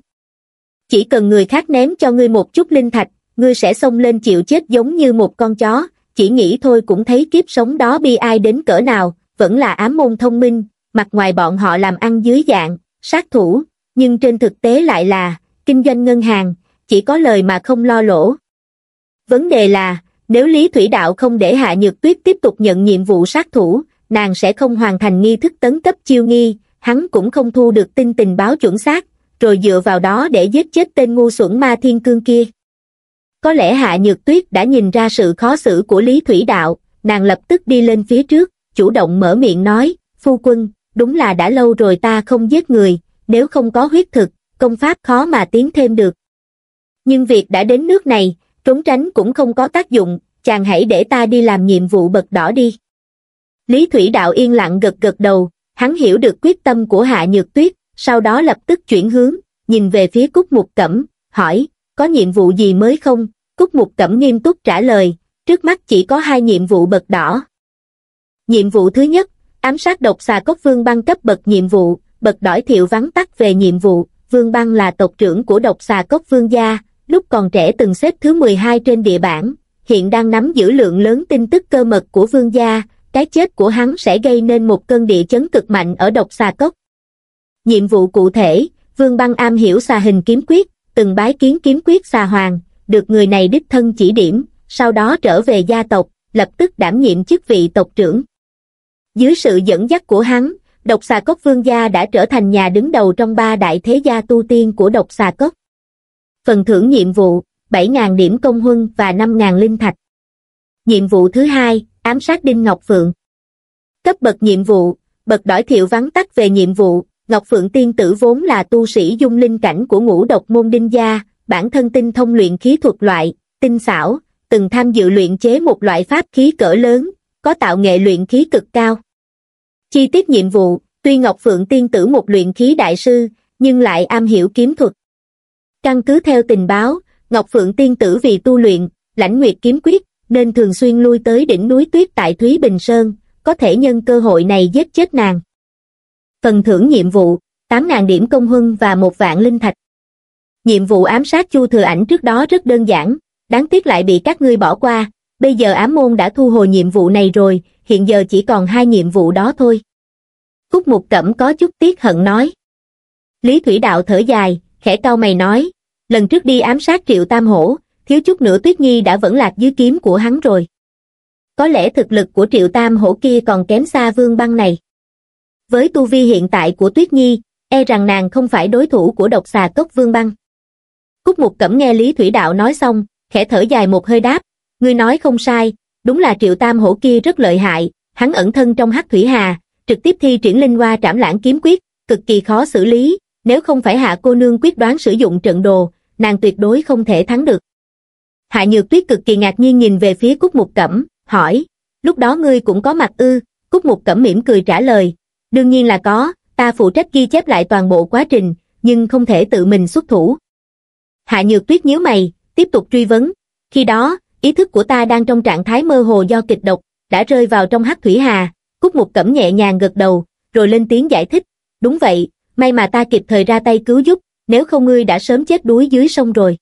Chỉ cần người khác ném cho ngươi một chút linh thạch, ngươi sẽ xông lên chịu chết giống như một con chó, chỉ nghĩ thôi cũng thấy kiếp sống đó bi ai đến cỡ nào, vẫn là ám môn thông minh, mặt ngoài bọn họ làm ăn dưới dạng sát thủ, nhưng trên thực tế lại là kinh doanh ngân hàng, chỉ có lời mà không lo lỗ. Vấn đề là, nếu Lý Thủy Đạo không để Hạ Nhược Tuyết tiếp tục nhận nhiệm vụ sát thủ, nàng sẽ không hoàn thành nghi thức tấn cấp chiêu nghi, hắn cũng không thu được tin tình báo chuẩn xác, rồi dựa vào đó để giết chết tên ngu xuẩn Ma Thiên Cương kia. Có lẽ Hạ Nhược Tuyết đã nhìn ra sự khó xử của Lý Thủy Đạo, nàng lập tức đi lên phía trước, chủ động mở miệng nói, phu quân, đúng là đã lâu rồi ta không giết người, nếu không có huyết thực, công pháp khó mà tiến thêm được. Nhưng việc đã đến nước này, trốn tránh cũng không có tác dụng, chàng hãy để ta đi làm nhiệm vụ bậc đỏ đi. Lý Thủy Đạo yên lặng gật gật đầu, hắn hiểu được quyết tâm của Hạ Nhược Tuyết, sau đó lập tức chuyển hướng, nhìn về phía Cúc Mục Cẩm, hỏi, có nhiệm vụ gì mới không? Cúc Mục Cẩm nghiêm túc trả lời, trước mắt chỉ có hai nhiệm vụ bậc đỏ. Nhiệm vụ thứ nhất, ám sát độc xà cốc Vương Băng cấp bậc nhiệm vụ, bậc đỏ Thiệu vắn tắt về nhiệm vụ. Vương Băng là tộc trưởng của độc xà cốc Vương gia, lúc còn trẻ từng xếp thứ mười hai trên địa bảng, hiện đang nắm giữ lượng lớn tin tức cơ mật của Vương gia, cái chết của hắn sẽ gây nên một cơn địa chấn cực mạnh ở độc xà cốc. Nhiệm vụ cụ thể, Vương Băng am hiểu xà hình kiếm quyết, từng bái kiến kiếm quyết xà hoàng, được người này đích thân chỉ điểm, sau đó trở về gia tộc, lập tức đảm nhiệm chức vị tộc trưởng. Dưới sự dẫn dắt của hắn, độc xà cốc Vương gia đã trở thành nhà đứng đầu trong ba đại thế gia tu tiên của độc xà cốc. Phần thưởng nhiệm vụ, bảy nghìn điểm công huân và năm nghìn linh thạch. Nhiệm vụ thứ hai, ám sát Đinh Ngọc Phượng. Cấp bậc nhiệm vụ, bậc đỏ Thiệu vắn tắt về nhiệm vụ, Ngọc Phượng tiên tử vốn là tu sĩ dung linh cảnh của ngũ độc môn Đinh gia, bản thân tinh thông luyện khí thuật loại, tinh xảo, từng tham dự luyện chế một loại pháp khí cỡ lớn, có tạo nghệ luyện khí cực cao. Chi tiết nhiệm vụ, tuy Ngọc Phượng tiên tử một luyện khí đại sư, nhưng lại am hiểu kiếm thuật. Căn cứ theo tình báo, Ngọc Phượng tiên tử vì tu luyện, lãnh nguyệt kiếm quyết, nên thường xuyên lui tới đỉnh núi tuyết tại Thúy Bình Sơn, có thể nhân cơ hội này giết chết nàng. Phần thưởng nhiệm vụ, tám nghìn điểm công huân và một vạn linh thạch. Nhiệm vụ ám sát Chu Thừa Ảnh trước đó rất đơn giản, đáng tiếc lại bị các ngươi bỏ qua, bây giờ ám môn đã thu hồi nhiệm vụ này rồi, hiện giờ chỉ còn hai nhiệm vụ đó thôi. Cúc Mục Cẩm có chút tiếc hận nói. Lý Thủy Đạo thở dài, khẽ cau mày nói, lần trước đi ám sát Triệu Tam Hổ, thiếu chút nữa Tuyết Nhi đã vẫn lạc dưới kiếm của hắn rồi. Có lẽ thực lực của Triệu Tam Hổ kia còn kém xa Vương Băng này. Với tu vi hiện tại của Tuyết Nhi, e rằng nàng không phải đối thủ của độc xà cốc Vương Băng. Cúc Mục Cẩm nghe Lý Thủy Đạo nói xong, khẽ thở dài một hơi đáp, ngươi nói không sai, đúng là Triệu Tam Hổ kia rất lợi hại, hắn ẩn thân trong Hắc Thủy Hà, trực tiếp thi triển linh hoa trảm lãng kiếm quyết, cực kỳ khó xử lý, nếu không phải Hạ cô nương quyết đoán sử dụng trận đồ, nàng tuyệt đối không thể thắng được. Hạ Nhược Tuyết cực kỳ ngạc nhiên nhìn về phía Cúc Mục Cẩm, hỏi, lúc đó ngươi cũng có mặt ư? Cúc Mục Cẩm mỉm cười trả lời, đương nhiên là có, ta phụ trách ghi chép lại toàn bộ quá trình, nhưng không thể tự mình xuất thủ. Hạ Nhược Tuyết nhíu mày, tiếp tục truy vấn, khi đó, ý thức của ta đang trong trạng thái mơ hồ do kịch độc, đã rơi vào trong Hắc Thủy Hà. Cúc Mục Cẩm nhẹ nhàng gật đầu, rồi lên tiếng giải thích, đúng vậy, may mà ta kịp thời ra tay cứu giúp, nếu không ngươi đã sớm chết đuối dưới sông rồi.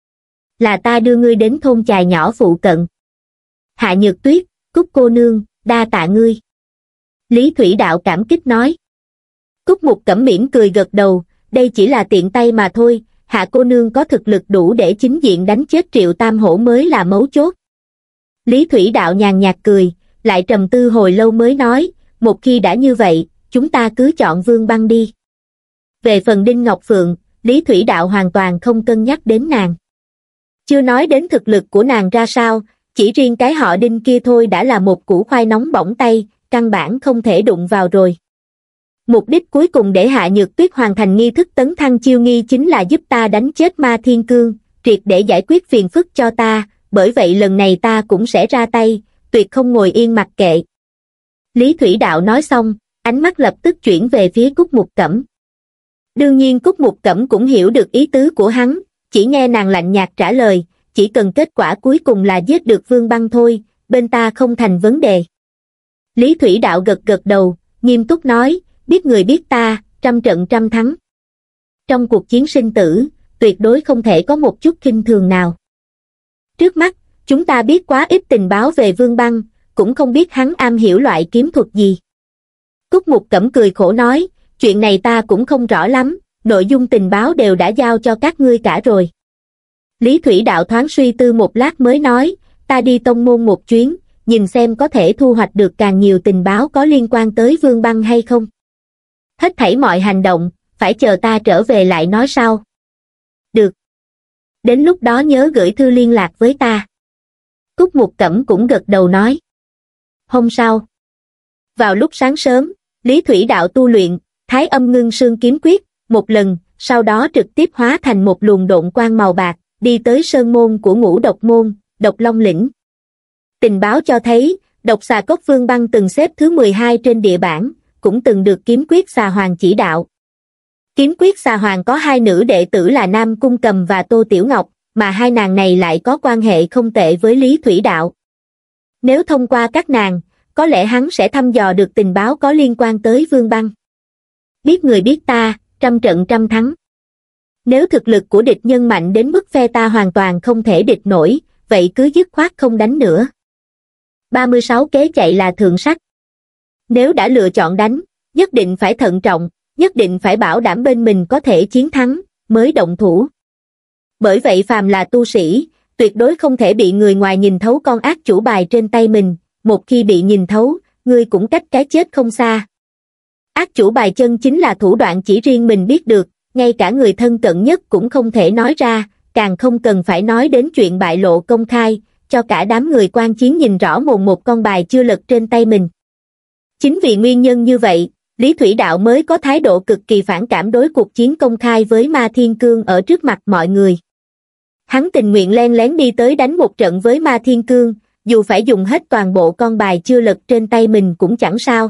Là ta đưa ngươi đến thôn chài nhỏ phụ cận. Hạ Nhược Tuyết, Cúc cô nương, đa tạ ngươi. Lý Thủy Đạo cảm kích nói. Cúc Mục Cẩm mỉm cười gật đầu, đây chỉ là tiện tay mà thôi, Hạ cô nương có thực lực đủ để chính diện đánh chết Triệu Tam Hổ mới là mấu chốt. Lý Thủy Đạo nhàn nhạt cười, lại trầm tư hồi lâu mới nói, một khi đã như vậy, chúng ta cứ chọn Vương Băng đi. Về phần Đinh Ngọc Phượng, Lý Thủy Đạo hoàn toàn không cân nhắc đến nàng. Chưa nói đến thực lực của nàng ra sao, chỉ riêng cái họ Đinh kia thôi đã là một củ khoai nóng bỏng tay, căn bản không thể đụng vào rồi. Mục đích cuối cùng để Hạ Nhược Tuyết hoàn thành nghi thức tấn thăng chiêu nghi chính là giúp ta đánh chết Ma Thiên Cương, triệt để giải quyết phiền phức cho ta, bởi vậy lần này ta cũng sẽ ra tay, tuyệt không ngồi yên mặc kệ. Lý Thủy Đạo nói xong, ánh mắt lập tức chuyển về phía Cúc Mục Cẩm. Đương nhiên Cúc Mục Cẩm cũng hiểu được ý tứ của hắn, chỉ nghe nàng lạnh nhạt trả lời, chỉ cần kết quả cuối cùng là giết được Vương Băng thôi, bên ta không thành vấn đề. Lý Thủy Đạo gật gật đầu, nghiêm túc nói, biết người biết ta, trăm trận trăm thắng. Trong cuộc chiến sinh tử, tuyệt đối không thể có một chút khinh thường nào. Trước mắt, chúng ta biết quá ít tình báo về Vương Băng, cũng không biết hắn am hiểu loại kiếm thuật gì. Cúc Mục Cẩm cười khổ nói, chuyện này ta cũng không rõ lắm, nội dung tình báo đều đã giao cho các ngươi cả rồi. Lý Thủy Đạo thoáng suy tư một lát mới nói, ta đi tông môn một chuyến, nhìn xem có thể thu hoạch được càng nhiều tình báo có liên quan tới Vương Băng hay không. Hết thảy mọi hành động, phải chờ ta trở về lại nói sau. Được. Đến lúc đó nhớ gửi thư liên lạc với ta. Cúc Mục Cẩm cũng gật đầu nói. Hôm sau, vào lúc sáng sớm, Lý Thủy Đạo tu luyện Thái Âm Ngưng Sương Kiếm Quyết một lần, sau đó trực tiếp hóa thành một luồng độn quang màu bạc, đi tới sơn môn của Ngũ Độc môn, Độc Long lĩnh. Tình báo cho thấy, Độc Xà Cốc Vương Băng từng xếp thứ mười hai trên địa bảng, cũng từng được Kiếm Quyết Xà Hoàng chỉ đạo. Kiếm Quyết Xà Hoàng có hai nữ đệ tử là Nam Cung Cầm và Tô Tiểu Ngọc, mà hai nàng này lại có quan hệ không tệ với Lý Thủy Đạo. Nếu thông qua các nàng, có lẽ hắn sẽ thăm dò được tình báo có liên quan tới Vương Băng. Biết người biết ta, trăm trận trăm thắng. Nếu thực lực của địch nhân mạnh đến mức phe ta hoàn toàn không thể địch nổi, vậy cứ dứt khoát không đánh nữa. ba mươi sáu kế chạy là thượng sách. Nếu đã lựa chọn đánh, nhất định phải thận trọng, nhất định phải bảo đảm bên mình có thể chiến thắng, mới động thủ. Bởi vậy phàm là tu sĩ, tuyệt đối không thể bị người ngoài nhìn thấu con ác chủ bài trên tay mình, một khi bị nhìn thấu, ngươi cũng cách cái chết không xa. Ác chủ bài chân chính là thủ đoạn chỉ riêng mình biết được, ngay cả người thân cận nhất cũng không thể nói ra, càng không cần phải nói đến chuyện bại lộ công khai, cho cả đám người quan chiến nhìn rõ mồn một con bài chưa lật trên tay mình. Chính vì nguyên nhân như vậy, Lý Thủy Đạo mới có thái độ cực kỳ phản cảm đối cuộc chiến công khai với Ma Thiên Cương ở trước mặt mọi người. Hắn tình nguyện len lén đi tới đánh một trận với Ma Thiên Cương, dù phải dùng hết toàn bộ con bài chưa lật trên tay mình cũng chẳng sao.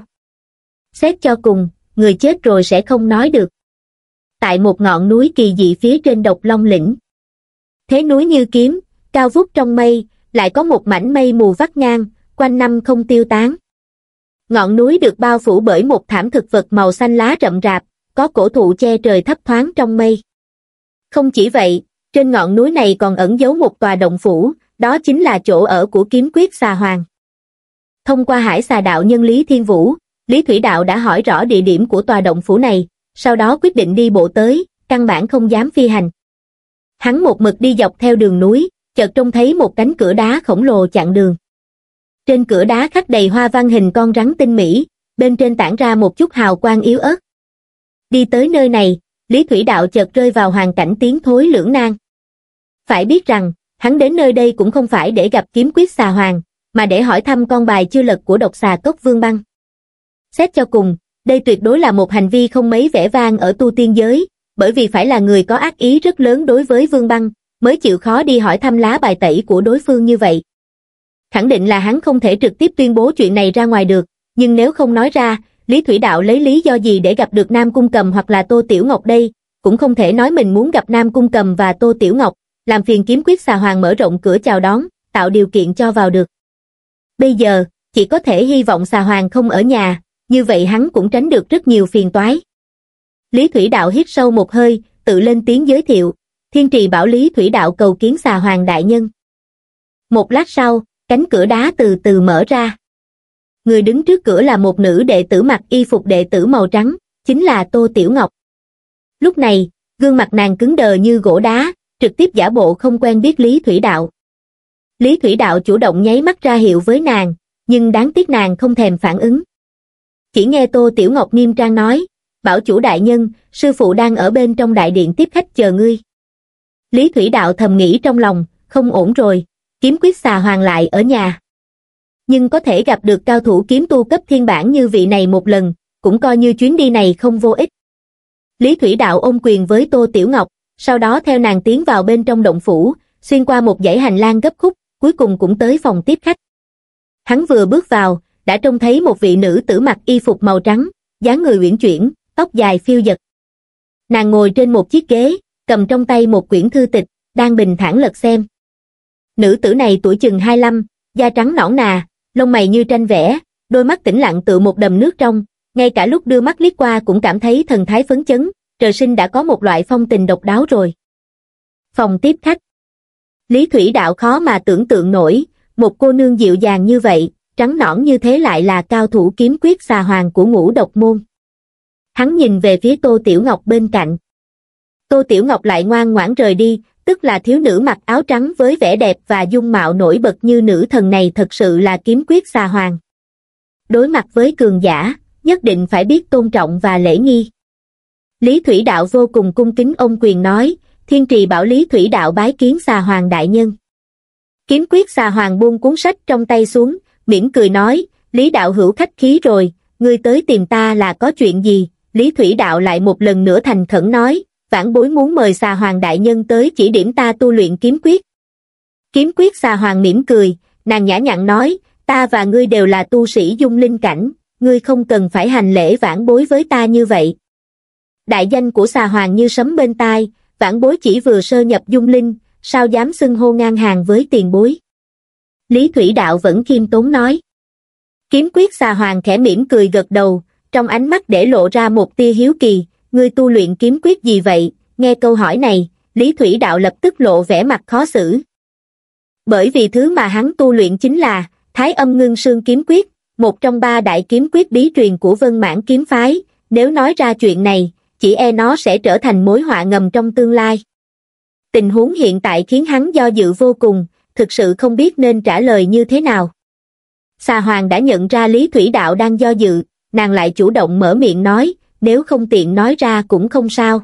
Xét cho cùng, người chết rồi sẽ không nói được. Tại một ngọn núi kỳ dị phía trên Độc Long lĩnh. Thế núi như kiếm, cao vút trong mây, lại có một mảnh mây mù vắt ngang, quanh năm không tiêu tán. Ngọn núi được bao phủ bởi một thảm thực vật màu xanh lá rậm rạp, có cổ thụ che trời thấp thoáng trong mây. Không chỉ vậy, trên ngọn núi này còn ẩn giấu một tòa động phủ, đó chính là chỗ ở của Kiếm Quyết Xà Hoàng. Thông qua Hải Xà đạo nhân Lý Thiên Vũ, Lý Thủy Đạo đã hỏi rõ địa điểm của tòa động phủ này, sau đó quyết định đi bộ tới, căn bản không dám phi hành. Hắn một mực đi dọc theo đường núi, chợt trông thấy một cánh cửa đá khổng lồ chặn đường. Trên cửa đá khắc đầy hoa văn hình con rắn tinh mỹ, bên trên tản ra một chút hào quang yếu ớt. Đi tới nơi này, Lý Thủy Đạo chợt rơi vào hoàn cảnh tiến thối lưỡng nan. Phải biết rằng, hắn đến nơi đây cũng không phải để gặp Kiếm Quyết Xà Hoàng, mà để hỏi thăm con bài chưa lật của Độc Xà Cốc Vương Băng. Xét cho cùng, đây tuyệt đối là một hành vi không mấy vẻ vang ở tu tiên giới, bởi vì phải là người có ác ý rất lớn đối với Vương Băng, mới chịu khó đi hỏi thăm lá bài tẩy của đối phương như vậy. Khẳng định là hắn không thể trực tiếp tuyên bố chuyện này ra ngoài được, nhưng nếu không nói ra, Lý Thủy Đạo lấy lý do gì để gặp được Nam Cung Cầm hoặc là Tô Tiểu Ngọc đây, cũng không thể nói mình muốn gặp Nam Cung Cầm và Tô Tiểu Ngọc, làm phiền Kiếm Quyết Xà Hoàng mở rộng cửa chào đón, tạo điều kiện cho vào được. Bây giờ, chỉ có thể hy vọng Xà Hoàng không ở nhà, như vậy hắn cũng tránh được rất nhiều phiền toái. Lý Thủy Đạo hít sâu một hơi, tự lên tiếng giới thiệu, Thiên Trì bảo Lý Thủy Đạo cầu kiến Xà Hoàng đại nhân. Một lát sau, cánh cửa đá từ từ mở ra. Người đứng trước cửa là một nữ đệ tử mặc y phục đệ tử màu trắng, chính là Tô Tiểu Ngọc. Lúc này, gương mặt nàng cứng đờ như gỗ đá, trực tiếp giả bộ không quen biết Lý Thủy Đạo. Lý Thủy Đạo chủ động nháy mắt ra hiệu với nàng, nhưng đáng tiếc nàng không thèm phản ứng. Chỉ nghe Tô Tiểu Ngọc nghiêm trang nói, bảo chủ đại nhân, sư phụ đang ở bên trong đại điện tiếp khách chờ ngươi. Lý Thủy Đạo thầm nghĩ trong lòng, không ổn rồi, Kiếm Quyết Xà Hoàng lại ở nhà. Nhưng có thể gặp được cao thủ kiếm tu cấp thiên bản như vị này một lần, cũng coi như chuyến đi này không vô ích. Lý Thủy Đạo ôm quyền với Tô Tiểu Ngọc, sau đó theo nàng tiến vào bên trong động phủ, xuyên qua một dãy hành lang gấp khúc, cuối cùng cũng tới phòng tiếp khách. Hắn vừa bước vào, đã trông thấy một vị nữ tử mặc y phục màu trắng, dáng người uyển chuyển, tóc dài phiêu dật. Nàng ngồi trên một chiếc ghế, cầm trong tay một quyển thư tịch, đang bình thản lật xem. Nữ tử này tuổi chừng hai lăm, da trắng nõn nà, lông mày như tranh vẽ, đôi mắt tĩnh lặng tựa một đầm nước trong, ngay cả lúc đưa mắt liếc qua cũng cảm thấy thần thái phấn chấn, trời sinh đã có một loại phong tình độc đáo rồi. Phòng tiếp khách. Lý Thủy Đạo khó mà tưởng tượng nổi, một cô nương dịu dàng như vậy, trắng nõn như thế lại là cao thủ kiếm quyết xà hoàng của Ngũ Độc môn. Hắn nhìn về phía Tô Tiểu Ngọc bên cạnh. Tô Tiểu Ngọc lại ngoan ngoãn rời đi, tức là thiếu nữ mặc áo trắng với vẻ đẹp và dung mạo nổi bật như nữ thần này thật sự là kiếm quyết xà hoàng. Đối mặt với cường giả, nhất định phải biết tôn trọng và lễ nghi. Lý Thủy Đạo vô cùng cung kính ôm quyền nói, Thiên Trì bảo Lý Thủy Đạo bái kiến xà hoàng đại nhân. Kiếm quyết xà hoàng buông cuốn sách trong tay xuống, mỉm cười nói, Lý Đạo hữu khách khí rồi, ngươi tới tìm ta là có chuyện gì? Lý Thủy Đạo lại một lần nữa thành khẩn nói, vãn bối muốn mời xà hoàng đại nhân tới chỉ điểm ta tu luyện kiếm quyết. Kiếm quyết xà hoàng mỉm cười, nàng nhã nhặn nói, ta và ngươi đều là tu sĩ dung linh cảnh, ngươi không cần phải hành lễ vãn bối với ta như vậy. Đại danh của xà hoàng như sấm bên tai, vãn bối chỉ vừa sơ nhập dung linh, sao dám xưng hô ngang hàng với tiền bối. Lý Thủy Đạo vẫn khiêm tốn nói. Kiếm quyết xà hoàng khẽ mỉm cười gật đầu, trong ánh mắt để lộ ra một tia hiếu kỳ, ngươi tu luyện kiếm quyết gì vậy? Nghe câu hỏi này, Lý Thủy Đạo lập tức lộ vẻ mặt khó xử. Bởi vì thứ mà hắn tu luyện chính là Thái Âm Ngưng Sương kiếm quyết, một trong ba đại kiếm quyết bí truyền của Vân Mãn kiếm phái, nếu nói ra chuyện này, chỉ e nó sẽ trở thành mối họa ngầm trong tương lai. Tình huống hiện tại khiến hắn do dự vô cùng, thực sự không biết nên trả lời như thế nào. Xà Hoàng đã nhận ra Lý Thủy Đạo đang do dự, nàng lại chủ động mở miệng nói, nếu không tiện nói ra cũng không sao.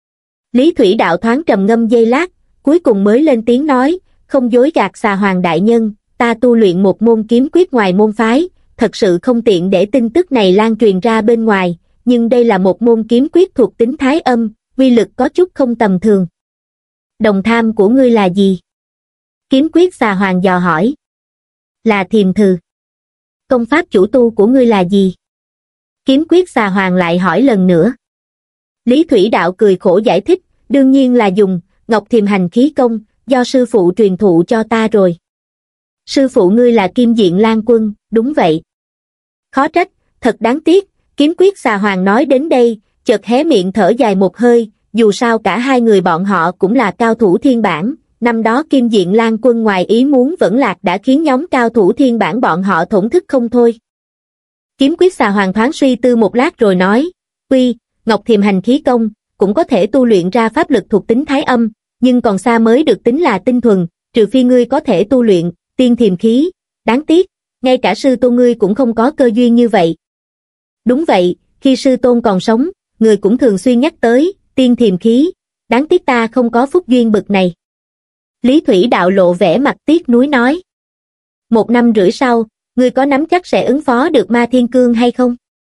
Lý Thủy Đạo thoáng trầm ngâm giây lát, cuối cùng mới lên tiếng nói, không dối gạt Xà Hoàng đại nhân, ta tu luyện một môn kiếm quyết ngoài môn phái, thật sự không tiện để tin tức này lan truyền ra bên ngoài, nhưng đây là một môn kiếm quyết thuộc tính thái âm, uy lực có chút không tầm thường. Đồng tham của ngươi là gì? Kiếm quyết Xà Hoàng dò hỏi. Là Thiềm Thừ. Công pháp chủ tu của ngươi là gì? Kiếm quyết Xà Hoàng lại hỏi lần nữa. Lý Thủy Đạo cười khổ giải thích, đương nhiên là dùng Ngọc Thiềm Hành khí công, do sư phụ truyền thụ cho ta rồi. Sư phụ ngươi là Kim Diện Lan Quân, đúng vậy. Khó trách, thật đáng tiếc, kiếm quyết Xà Hoàng nói đến đây, chợt hé miệng thở dài một hơi, dù sao cả hai người bọn họ cũng là cao thủ thiên bản, năm đó Kim Diện Lan Quân ngoài ý muốn vẫn lạc đã khiến nhóm cao thủ thiên bản bọn họ thổn thức không thôi. Kiếm quyết Xà Hoàng thoáng suy tư một lát rồi nói, tuy Ngọc Thiềm Hành khí công cũng có thể tu luyện ra pháp lực thuộc tính thái âm, nhưng còn xa mới được tính là tinh thuần, trừ phi ngươi có thể tu luyện tiên thiềm khí, đáng tiếc, ngay cả sư tôn ngươi cũng không có cơ duyên như vậy. Đúng vậy, khi sư tôn còn sống, người cũng thường xuyên nhắc tới tiên thiềm khí, đáng tiếc ta không có phúc duyên bực này. Lý Thủy Đạo lộ vẻ mặt tiếc nuối nói. Một năm rưỡi sau, ngươi có nắm chắc sẽ ứng phó được Ma Thiên Cương hay không?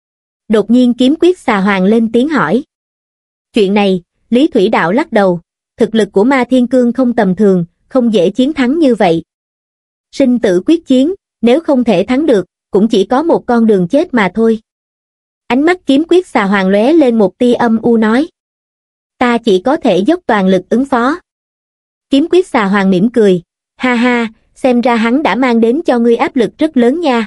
Đột nhiên kiếm quyết Xà Hoàng lên tiếng hỏi. Chuyện này, Lý Thủy Đạo lắc đầu, thực lực của Ma Thiên Cương không tầm thường, không dễ chiến thắng như vậy. Sinh tử quyết chiến, nếu không thể thắng được, cũng chỉ có một con đường chết mà thôi. Ánh mắt kiếm quyết Xà Hoàng lóe lên một tia âm u nói. Ta chỉ có thể dốc toàn lực ứng phó. Kiếm quyết Xà Hoàng mỉm cười, ha ha, xem ra hắn đã mang đến cho ngươi áp lực rất lớn nha.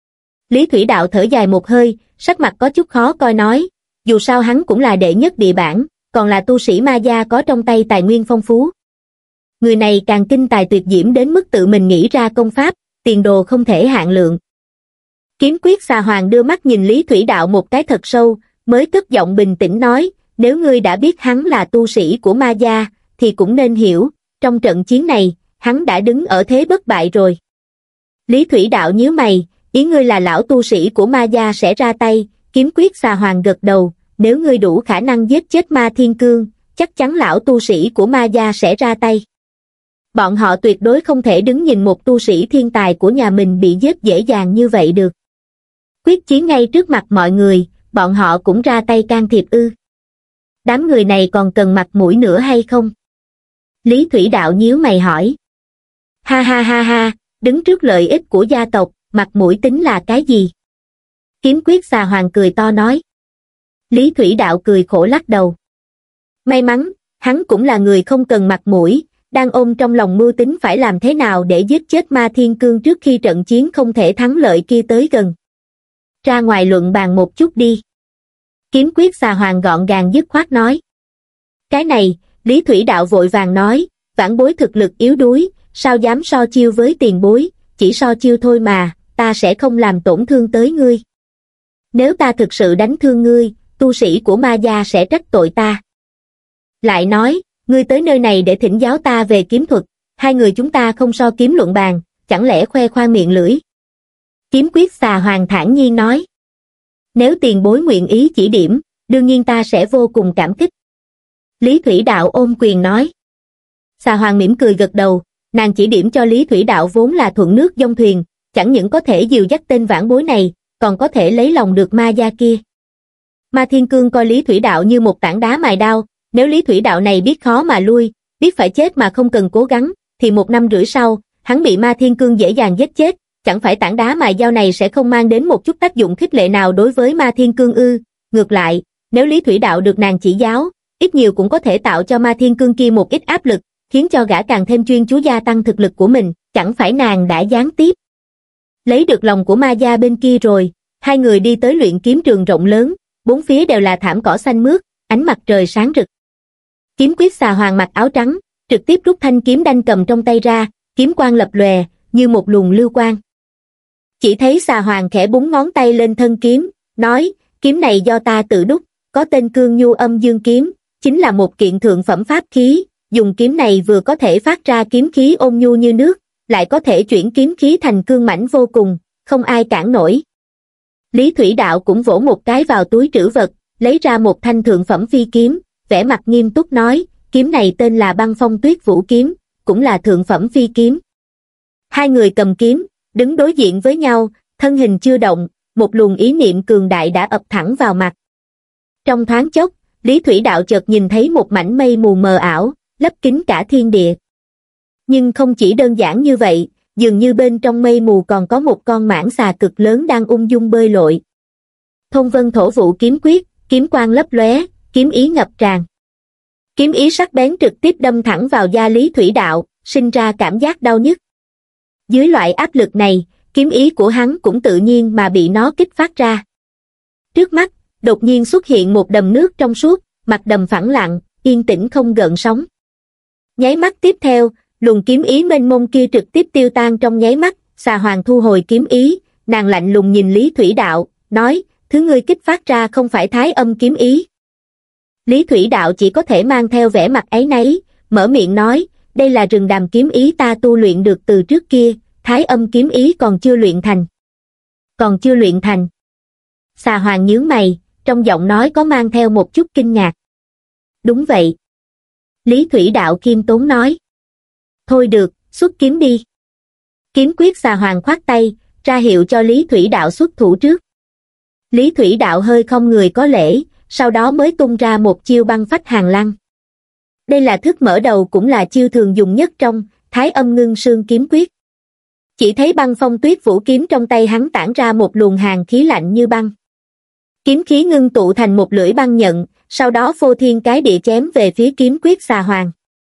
Lý Thủy Đạo thở dài một hơi, sắc mặt có chút khó coi nói, dù sao hắn cũng là đệ nhất địa bảng, còn là tu sĩ ma gia có trong tay tài nguyên phong phú. Người này càng kinh tài tuyệt diễm đến mức tự mình nghĩ ra công pháp, tiền đồ không thể hạn lượng. Kiếm quyết Xà Hoàng đưa mắt nhìn Lý Thủy Đạo một cái thật sâu, mới cất giọng bình tĩnh nói, nếu ngươi đã biết hắn là tu sĩ của ma gia, thì cũng nên hiểu, trong trận chiến này, hắn đã đứng ở thế bất bại rồi. Lý Thủy Đạo nhíu mày, ý ngươi là lão tu sĩ của ma gia sẽ ra tay, kiếm quyết Xà Hoàng gật đầu, nếu ngươi đủ khả năng giết chết Ma Thiên Cương, chắc chắn lão tu sĩ của ma gia sẽ ra tay. Bọn họ tuyệt đối không thể đứng nhìn một tu sĩ thiên tài của nhà mình bị giết dễ dàng như vậy được. Quyết chiến ngay trước mặt mọi người, bọn họ cũng ra tay can thiệp ư. Đám người này còn cần mặt mũi nữa hay không? Lý Thủy Đạo nhíu mày hỏi. Ha ha ha ha, đứng trước lợi ích của gia tộc, mặt mũi tính là cái gì? Kiếm quyết xà hoàng cười to nói. Lý Thủy Đạo cười khổ lắc đầu. May mắn, hắn cũng là người không cần mặt mũi, đang ôm trong lòng mưu tính phải làm thế nào để giết chết Ma Thiên Cương trước khi trận chiến không thể thắng lợi kia tới gần. Ra ngoài luận bàn một chút đi. Kiếm quyết xà hoàng gọn gàng dứt khoát nói. Cái này, Lý Thủy Đạo vội vàng nói, vãn bối thực lực yếu đuối, sao dám so chiêu với tiền bối, chỉ so chiêu thôi mà, ta sẽ không làm tổn thương tới ngươi. Nếu ta thực sự đánh thương ngươi, tu sĩ của Ma gia sẽ trách tội ta. Lại nói, ngươi tới nơi này để thỉnh giáo ta về kiếm thuật, hai người chúng ta không so kiếm luận bàn, chẳng lẽ khoe khoang miệng lưỡi. Kiếm quyết xà hoàng thản nhiên nói. Nếu tiền bối nguyện ý chỉ điểm, đương nhiên ta sẽ vô cùng cảm kích. Lý Thủy Đạo ôm quyền nói. Xà hoàng mỉm cười gật đầu, nàng chỉ điểm cho Lý Thủy Đạo vốn là thuận nước dông thuyền, chẳng những có thể dìu dắt tên vãn bối này, còn có thể lấy lòng được Ma gia kia. Ma Thiên Cương coi Lý Thủy Đạo như một tảng đá mài đao, nếu Lý Thủy Đạo này biết khó mà lui, biết phải chết mà không cần cố gắng, thì một năm rưỡi sau, hắn bị Ma Thiên Cương dễ dàng giết chết, chẳng phải tảng đá mài dao này sẽ không mang đến một chút tác dụng khích lệ nào đối với Ma Thiên Cương ư? Ngược lại, nếu Lý Thủy Đạo được nàng chỉ giáo, ít nhiều cũng có thể tạo cho Ma Thiên Cương kia một ít áp lực, khiến cho gã càng thêm chuyên chú gia tăng thực lực của mình, chẳng phải nàng đã gián tiếp lấy được lòng của Ma gia bên kia rồi. Hai người đi tới luyện kiếm trường rộng lớn, bốn phía đều là thảm cỏ xanh mướt, ánh mặt trời sáng rực. Kiếm quyết xà hoàng mặc áo trắng, trực tiếp rút thanh kiếm đanh cầm trong tay ra, kiếm quang lập lòe, như một luồng lưu quang. Chỉ thấy xà hoàng khẽ búng ngón tay lên thân kiếm, nói, kiếm này do ta tự đúc, có tên Cương Nhu Âm Dương kiếm, chính là một kiện thượng phẩm pháp khí, dùng kiếm này vừa có thể phát ra kiếm khí ôn nhu như nước, lại có thể chuyển kiếm khí thành cương mãnh vô cùng, không ai cản nổi. Lý Thủy Đạo cũng vỗ một cái vào túi trữ vật, lấy ra một thanh thượng phẩm phi kiếm, vẻ mặt nghiêm túc nói, kiếm này tên là Băng Phong Tuyết Vũ kiếm, cũng là thượng phẩm phi kiếm. Hai người cầm kiếm, đứng đối diện với nhau, thân hình chưa động, một luồng ý niệm cường đại đã ập thẳng vào mặt. Trong thoáng chốc, Lý Thủy Đạo chợt nhìn thấy một mảnh mây mù mờ ảo, lấp kín cả thiên địa. Nhưng không chỉ đơn giản như vậy, dường như bên trong mây mù còn có một con mãng xà cực lớn đang ung dung bơi lội. Thôn vân thổ vụ kiếm quyết, kiếm quang lấp lóe, kiếm ý ngập tràn. Kiếm ý sắc bén trực tiếp đâm thẳng vào da Lý Thủy Đạo, sinh ra cảm giác đau nhức. Dưới loại áp lực này, kiếm ý của hắn cũng tự nhiên mà bị nó kích phát ra. Trước mắt, đột nhiên xuất hiện một đầm nước trong suốt, mặt đầm phẳng lặng, yên tĩnh không gợn sóng. Nháy mắt tiếp theo, luồng kiếm ý mênh mông kia trực tiếp tiêu tan trong nháy mắt, xà hoàng thu hồi kiếm ý, nàng lạnh lùng nhìn Lý Thủy Đạo, nói, thứ ngươi kích phát ra không phải thái âm kiếm ý. Lý Thủy Đạo chỉ có thể mang theo vẻ mặt áy náy, mở miệng nói, đây là rừng đàm kiếm ý ta tu luyện được từ trước kia, thái âm kiếm ý còn chưa luyện thành. Còn chưa luyện thành. Xà hoàng nhướng mày, trong giọng nói có mang theo một chút kinh ngạc. Đúng vậy. Lý Thủy Đạo khiêm tốn nói. Thôi được, xuất kiếm đi. Kiếm quyết xà hoàng khoát tay, ra hiệu cho Lý Thủy Đạo xuất thủ trước. Lý Thủy Đạo hơi không người có lễ, sau đó mới tung ra một chiêu băng phách hàng lăng. Đây là thức mở đầu cũng là chiêu thường dùng nhất trong Thái Âm Ngưng Sương kiếm quyết. Chỉ thấy Băng Phong Tuyết Vũ kiếm trong tay hắn tản ra một luồng hàn khí lạnh như băng. Kiếm khí ngưng tụ thành một lưỡi băng nhận, sau đó phô thiên cái địa chém về phía kiếm quyết xà hoàng.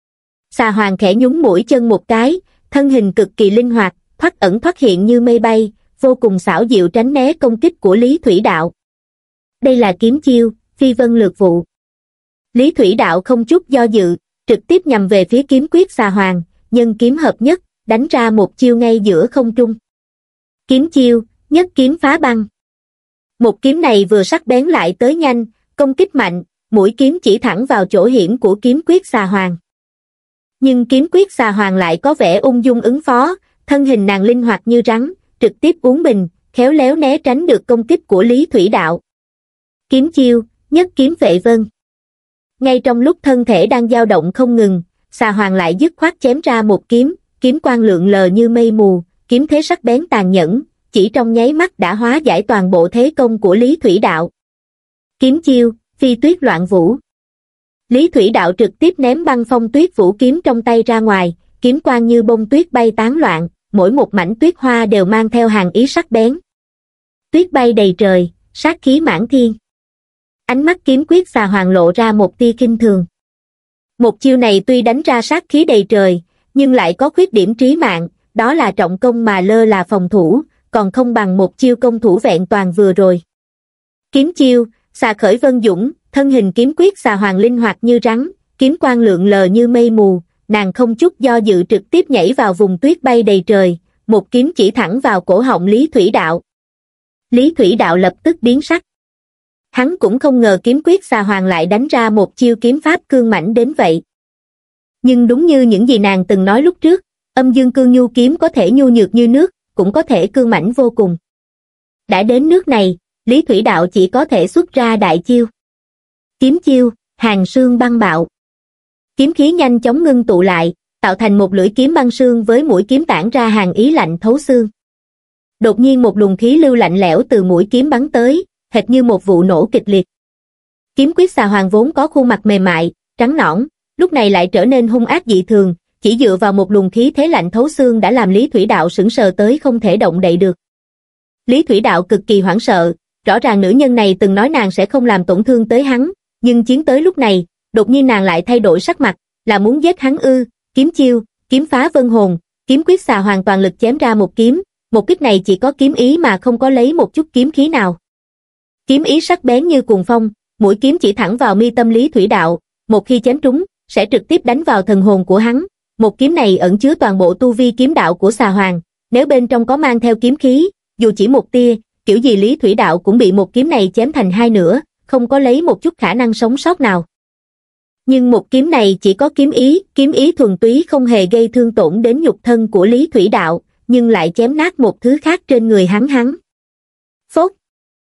Xà hoàng khẽ nhún mũi chân một cái, thân hình cực kỳ linh hoạt, thoát ẩn thoát hiện như mây bay, vô cùng xảo diệu tránh né công kích của Lý Thủy Đạo. Đây là kiếm chiêu, phi vân lược vụ. Lý Thủy Đạo không chút do dự, trực tiếp nhằm về phía kiếm quyết xà hoàng, nhân kiếm hợp nhất, đánh ra một chiêu ngay giữa không trung. Kiếm chiêu, nhất kiếm phá băng. Một kiếm này vừa sắc bén lại tới nhanh, công kích mạnh, mũi kiếm chỉ thẳng vào chỗ hiểm của kiếm quyết xà hoàng. Nhưng kiếm quyết xà hoàng lại có vẻ ung dung ứng phó, thân hình nàng linh hoạt như rắn, trực tiếp uốn mình, khéo léo né tránh được công kích của Lý Thủy Đạo. Kiếm chiêu, nhất kiếm vệ vân. Ngay trong lúc thân thể đang dao động không ngừng, xà hoàng lại dứt khoát chém ra một kiếm, kiếm quang lượn lờ như mây mù, kiếm thế sắc bén tàn nhẫn, chỉ trong nháy mắt đã hóa giải toàn bộ thế công của Lý Thủy Đạo. Kiếm chiêu, phi tuyết loạn vũ. Lý Thủy Đạo trực tiếp ném Băng Phong Tuyết Vũ kiếm trong tay ra ngoài, kiếm quang như bông tuyết bay tán loạn, mỗi một mảnh tuyết hoa đều mang theo hàng ý sắc bén. Tuyết bay đầy trời, sát khí mãn thiên. Ánh mắt kiếm quyết xà hoàng lộ ra một tia khinh thường. Một chiêu này tuy đánh ra sát khí đầy trời, nhưng lại có khuyết điểm trí mạng, đó là trọng công mà lơ là phòng thủ, còn không bằng một chiêu công thủ vẹn toàn vừa rồi. Kiếm chiêu, xà khởi vân dũng, thân hình kiếm quyết xà hoàng linh hoạt như rắn, kiếm quang lượn lờ như mây mù, nàng không chút do dự trực tiếp nhảy vào vùng tuyết bay đầy trời, một kiếm chỉ thẳng vào cổ họng Lý Thủy Đạo. Lý Thủy Đạo lập tức biến sắc. Hắn cũng không ngờ kiếm quyết xà hoàng lại đánh ra một chiêu kiếm pháp cương mãnh đến vậy. Nhưng đúng như những gì nàng từng nói lúc trước, âm dương cương nhu kiếm có thể nhu nhược như nước, cũng có thể cương mãnh vô cùng. Đã đến nước này, Lý Thủy Đạo chỉ có thể xuất ra đại chiêu. Kiếm chiêu, hàng sương băng bạo. Kiếm khí nhanh chóng ngưng tụ lại, tạo thành một lưỡi kiếm băng sương với mũi kiếm tản ra hàng ý lạnh thấu xương. Đột nhiên một luồng khí lưu lạnh lẽo từ mũi kiếm bắn tới, hệt như một vụ nổ kịch liệt. Kiếm quyết xà hoàng vốn có khuôn mặt mềm mại, trắng nõn, lúc này lại trở nên hung ác dị thường, chỉ dựa vào một luồng khí thế lạnh thấu xương đã làm Lý Thủy Đạo sững sờ tới không thể động đậy được. Lý Thủy Đạo cực kỳ hoảng sợ, rõ ràng nữ nhân này từng nói nàng sẽ không làm tổn thương tới hắn, nhưng chiến tới lúc này, đột nhiên nàng lại thay đổi sắc mặt, là muốn giết hắn ư? Kiếm chiêu, kiếm phá vân hồn, kiếm quyết xà hoàng toàn lực chém ra một kiếm, một kích này chỉ có kiếm ý mà không có lấy một chút kiếm khí nào. Kiếm ý sắc bén như cuồng phong, mũi kiếm chỉ thẳng vào mi tâm Lý Thủy Đạo, một khi chém trúng, sẽ trực tiếp đánh vào thần hồn của hắn. Một kiếm này ẩn chứa toàn bộ tu vi kiếm đạo của xà hoàng, nếu bên trong có mang theo kiếm khí, dù chỉ một tia, kiểu gì Lý Thủy Đạo cũng bị một kiếm này chém thành hai nửa, không có lấy một chút khả năng sống sót nào. Nhưng một kiếm này chỉ có kiếm ý, kiếm ý thuần túy không hề gây thương tổn đến nhục thân của Lý Thủy Đạo, nhưng lại chém nát một thứ khác trên người hắn hắn. Phốt!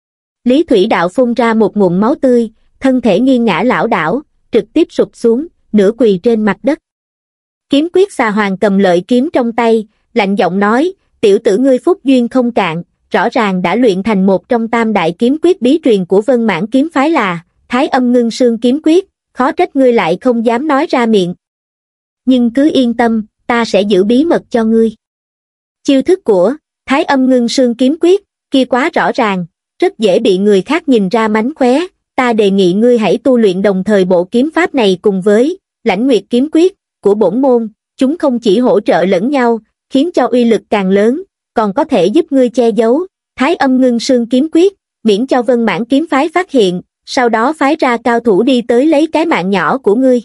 Lý Thủy Đạo phun ra một ngụm máu tươi, thân thể nghiêng ngã lảo đảo, trực tiếp sụp xuống, nửa quỳ trên mặt đất. Kiếm quyết xà hoàng cầm lợi kiếm trong tay, lạnh giọng nói, tiểu tử ngươi phúc duyên không cạn, rõ ràng đã luyện thành một trong tam đại kiếm quyết bí truyền của Vân Mãn kiếm phái là Thái Âm Ngưng Sương kiếm quyết, khó trách ngươi lại không dám nói ra miệng. Nhưng cứ yên tâm, ta sẽ giữ bí mật cho ngươi. Chiêu thức của Thái Âm Ngưng Sương kiếm quyết, kia quá rõ ràng, rất dễ bị người khác nhìn ra mánh khóe, ta đề nghị ngươi hãy tu luyện đồng thời bộ kiếm pháp này cùng với Lãnh Nguyệt kiếm quyết của bổn môn, chúng không chỉ hỗ trợ lẫn nhau, khiến cho uy lực càng lớn, còn có thể giúp ngươi che giấu Thái Âm Ngưng Sương kiếm quyết, miễn cho Vân Mãn kiếm phái phát hiện, sau đó phái ra cao thủ đi tới lấy cái mạng nhỏ của ngươi.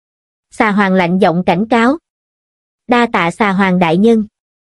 Xà hoàng lạnh giọng cảnh cáo. Đa tạ xà hoàng đại nhân.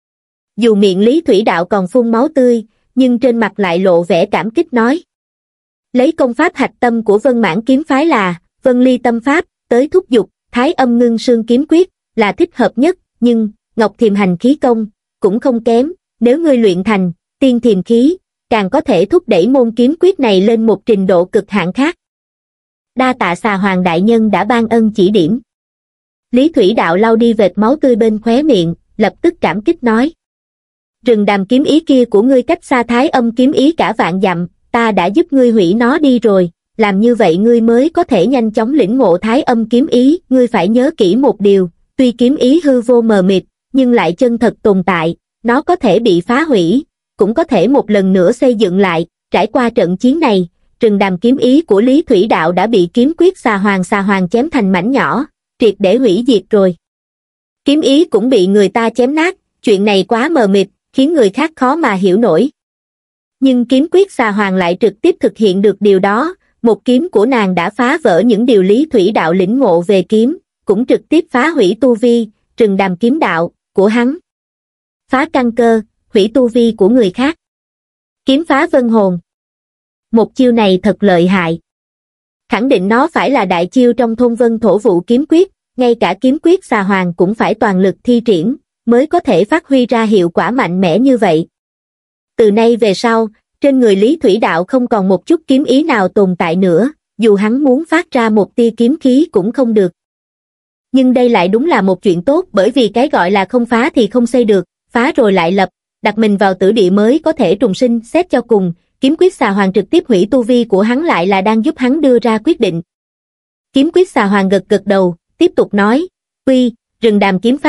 Dù miệng Lý Thủy Đạo còn phun máu tươi, nhưng trên mặt lại lộ vẻ cảm kích nói. Lấy công pháp hạch tâm của Vân Mãn kiếm phái là Vân Ly tâm pháp, tới thúc giục Thái Âm Ngưng Sương kiếm quyết là thích hợp nhất, nhưng Ngọc Thiềm hành khí công cũng không kém, nếu ngươi luyện thành Tiên Thiềm khí, càng có thể thúc đẩy môn kiếm quyết này lên một trình độ cực hạn khác. Đa tạ xà hoàng đại nhân đã ban ân chỉ điểm. Lý Thủy Đạo lau đi vệt máu tươi bên khóe miệng, lập tức cảm kích nói. Rừng đàm kiếm ý kia của ngươi cách xa Thái Âm kiếm ý cả vạn dặm, ta đã giúp ngươi hủy nó đi rồi, làm như vậy ngươi mới có thể nhanh chóng lĩnh ngộ Thái Âm kiếm ý, ngươi phải nhớ kỹ một điều, tuy kiếm ý hư vô mờ mịt, nhưng lại chân thật tồn tại, nó có thể bị phá hủy, cũng có thể một lần nữa xây dựng lại. Trải qua trận chiến này, rừng đàm kiếm ý của Lý Thủy Đạo đã bị kiếm quyết xà hoàng xà hoàng chém thành mảnh nhỏ, triệt để hủy diệt rồi. Kiếm ý cũng bị người ta chém nát, chuyện này quá mờ mịt, khiến người khác khó mà hiểu nổi. Nhưng kiếm quyết xà hoàng lại trực tiếp thực hiện được điều đó, một kiếm của nàng đã phá vỡ những điều Lý Thủy Đạo lĩnh ngộ về kiếm, cũng trực tiếp phá hủy tu vi, rừng đàm kiếm đạo, của hắn. Phá căn cơ, hủy tu vi của người khác. Kiếm phá vân hồn. Một chiêu này thật lợi hại. Khẳng định nó phải là đại chiêu trong thôn vân thổ vụ kiếm quyết, ngay cả kiếm quyết xà hoàng cũng phải toàn lực thi triển, mới có thể phát huy ra hiệu quả mạnh mẽ như vậy. Từ nay về sau, trên người Lý Thủy Đạo không còn một chút kiếm ý nào tồn tại nữa, dù hắn muốn phát ra một tia kiếm khí cũng không được. Nhưng đây lại đúng là một chuyện tốt, bởi vì cái gọi là không phá thì không xây được, phá rồi lại lập, đặt mình vào tử địa mới có thể trùng sinh. Xét cho cùng, kiếm quyết xà hoàng trực tiếp hủy tu vi của hắn lại là đang giúp hắn đưa ra quyết định. Kiếm quyết xà hoàng gật gật đầu, tiếp tục nói, tuy rừng đàm kiếm pháp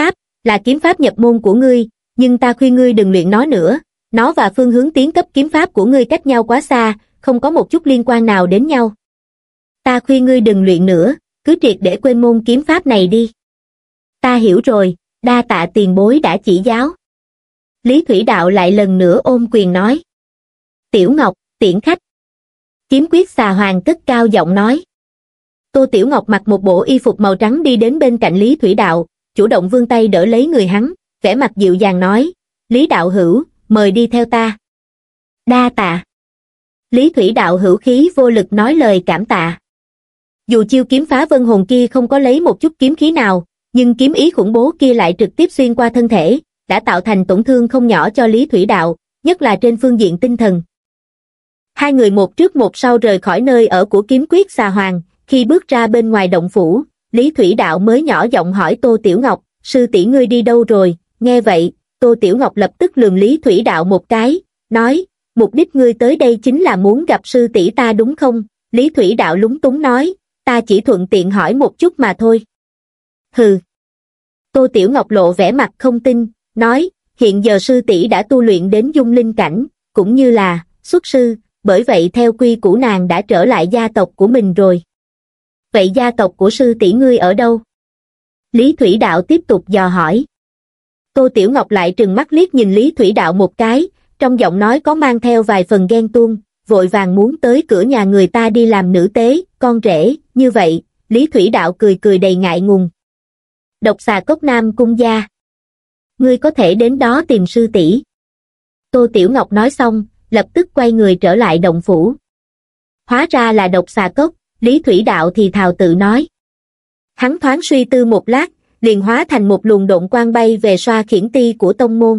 là kiếm pháp nhập môn của ngươi, nhưng ta khuyên ngươi đừng luyện nó nữa, nó và phương hướng tiến cấp kiếm pháp của ngươi cách nhau quá xa, không có một chút liên quan nào đến nhau. Ta khuyên ngươi đừng luyện nữa, cứ triệt để quên môn kiếm pháp này đi. Ta hiểu rồi, đa tạ tiền bối đã chỉ giáo. Lý Thủy Đạo lại lần nữa ôm quyền nói. Tiểu Ngọc, tiễn khách. Kiếm quyết xà hoàng cất cao giọng nói. Tô Tiểu Ngọc mặc một bộ y phục màu trắng đi đến bên cạnh Lý Thủy Đạo, chủ động vươn tay đỡ lấy người hắn, vẻ mặt dịu dàng nói, Lý đạo hữu, mời đi theo ta. Đa tạ. Lý Thủy Đạo hữu khí vô lực nói lời cảm tạ. Dù chiêu kiếm phá vân hồn kia không có lấy một chút kiếm khí nào, nhưng kiếm ý khủng bố kia lại trực tiếp xuyên qua thân thể, đã tạo thành tổn thương không nhỏ cho Lý Thủy Đạo, nhất là trên phương diện tinh thần. Hai người một trước một sau rời khỏi nơi ở của kiếm quyết xà hoàng, khi bước ra bên ngoài động phủ, Lý Thủy Đạo mới nhỏ giọng hỏi Tô Tiểu Ngọc, sư tỷ ngươi đi đâu rồi? Nghe vậy, Tô Tiểu Ngọc lập tức lườm Lý Thủy Đạo một cái, nói, mục đích ngươi tới đây chính là muốn gặp sư tỷ ta đúng không? Lý Thủy Đạo lúng túng nói, ta chỉ thuận tiện hỏi một chút mà thôi. Hừ. Tô Tiểu Ngọc lộ vẻ mặt không tin, nói, hiện giờ sư tỷ đã tu luyện đến dung linh cảnh, cũng như là xuất sư, bởi vậy theo quy củ nàng đã trở lại gia tộc của mình rồi. Vậy gia tộc của sư tỷ ngươi ở đâu? Lý Thủy Đạo tiếp tục dò hỏi. Tô Tiểu Ngọc lại trừng mắt liếc nhìn Lý Thủy Đạo một cái, trong giọng nói có mang theo vài phần ghen tuông, vội vàng muốn tới cửa nhà người ta đi làm nữ tế, con rể, như vậy, Lý Thủy Đạo cười cười đầy ngại ngùng. Độc xà cốc Nam Cung gia. Ngươi có thể đến đó tìm sư tỷ. Tô Tiểu Ngọc nói xong, lập tức quay người trở lại động phủ. Hóa ra là độc xà cốc, Lý Thủy Đạo thì thào tự nói. Hắn thoáng suy tư một lát, liền hóa thành một luồng độn quang bay về Xoa Khiển Ti của tông môn.